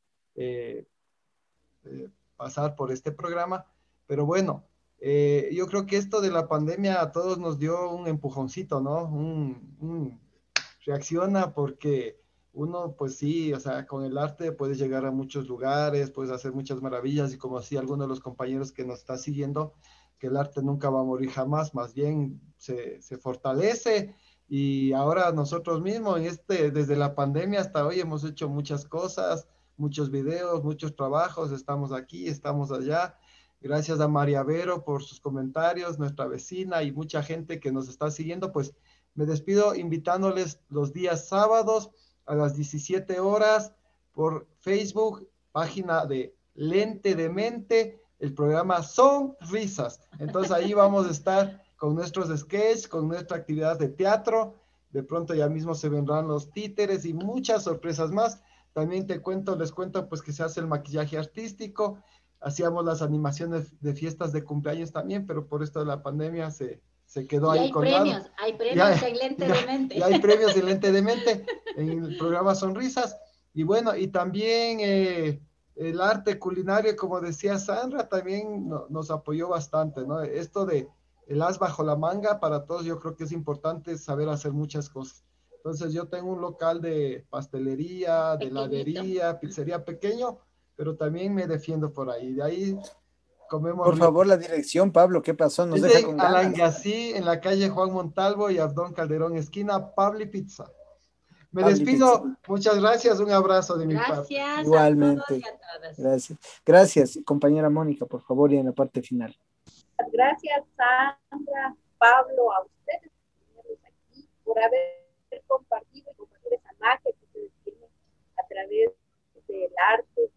pasar por este programa, pero bueno, yo creo que esto de la pandemia a todos nos dio un empujoncito, ¿no? Reacciona porque uno, pues sí, o sea, con el arte puedes llegar a muchos lugares, puedes hacer muchas maravillas y como decía alguno de los compañeros que nos está siguiendo, que el arte nunca va a morir jamás, más bien se fortalece. Y ahora nosotros mismos, desde la pandemia hasta hoy, hemos hecho muchas cosas, muchos videos, muchos trabajos, estamos aquí, estamos allá. Gracias a María Vero por sus comentarios, nuestra vecina y mucha gente que nos está siguiendo. Pues me despido invitándoles los días sábados a las 17 horas por Facebook, página de Lente de Mente, el programa Sonrisas. Entonces ahí vamos a estar con nuestros sketches, con nuestra actividad de teatro. De pronto ya mismo se vendrán los títeres y muchas sorpresas más. También les cuento pues que se hace el maquillaje artístico. Hacíamos las animaciones de fiestas de cumpleaños también, pero por esto de la pandemia se quedó y ahí colgado. Hay premios en Lente de Mente. Y hay premios en Lente de Mente en el programa Sonrisas. Y bueno, y también el arte culinario, como decía Sandra, también nos apoyó bastante, ¿no? Esto de el as bajo la manga, para todos yo creo que es importante saber hacer muchas cosas. Entonces yo tengo un local de pastelería, de heladería, pizzería pequeño, pero también me defiendo por ahí. De ahí comemos Por rico. favor, la dirección, Pablo, ¿qué pasó? Nos Es deja en con ganas. Alangasí, en la calle Juan Montalvo y Abdón Calderón, esquina Pabli Pizza. Me Pabli despido. Pizza. Muchas gracias. Un abrazo de mi parte. Gracias Igualmente. a todos y a todas. Gracias. Gracias, compañera Mónica, por favor, y en la parte final. Gracias, Sandra, Pablo, a ustedes por tenerlos aquí, por haber compartido y compartir esa magia que ustedes tienen a través del arte,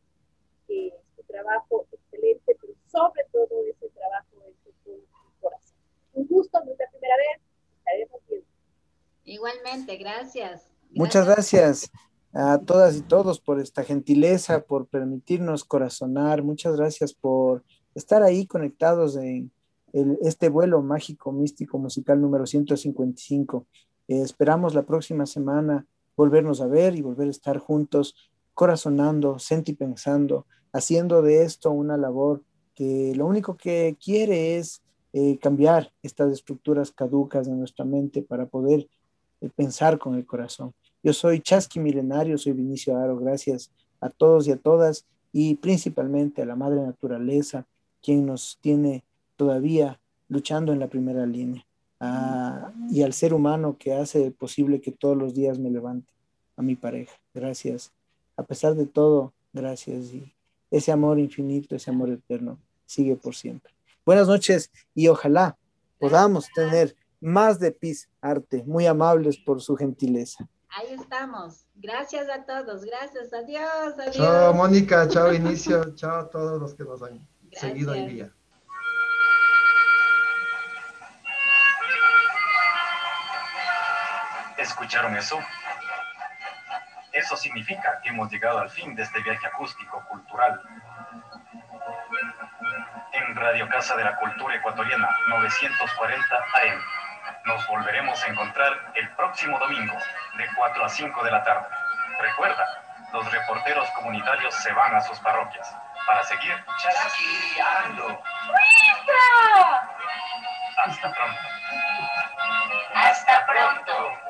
su trabajo excelente, pero sobre todo ese trabajo hecho con su corazón. Un gusto, no es la primera vez, estaremos viendo. Igualmente, gracias. Muchas gracias a todas y todos por esta gentileza, por permitirnos corazonar. Muchas gracias por estar ahí conectados en este vuelo mágico, místico, musical número 155. Esperamos la próxima semana volvernos a ver y volver a estar juntos, corazonando, sentipensando, haciendo de esto una labor que lo único que quiere es cambiar estas estructuras caducas de nuestra mente para poder pensar con el corazón. Yo soy Chasqui Milenario, soy Vinicio Aro, gracias a todos y a todas, y principalmente a la Madre Naturaleza, quien nos tiene todavía luchando en la primera línea, y al ser humano que hace posible que todos los días me levante, a mi pareja, gracias. A pesar de todo, gracias, y ese amor infinito, ese amor eterno, sigue por siempre. Buenas noches, y ojalá podamos tener más de PIS Arte, muy amables por su gentileza. Ahí estamos. Gracias a todos. Gracias. Adiós. Adiós. Chao, Mónica. Chao, Inicio. Chao a todos los que nos han seguido hoy día. ¿Escucharon eso? Eso significa que hemos llegado al fin de este viaje acústico cultural. En Radio Casa de la Cultura Ecuatoriana 940 AM. Nos volveremos a encontrar el próximo domingo de 4 a 5 de la tarde. Recuerda, los reporteros comunitarios se van a sus parroquias para seguir chasqueando. ¡Listo! Hasta pronto. Hasta pronto.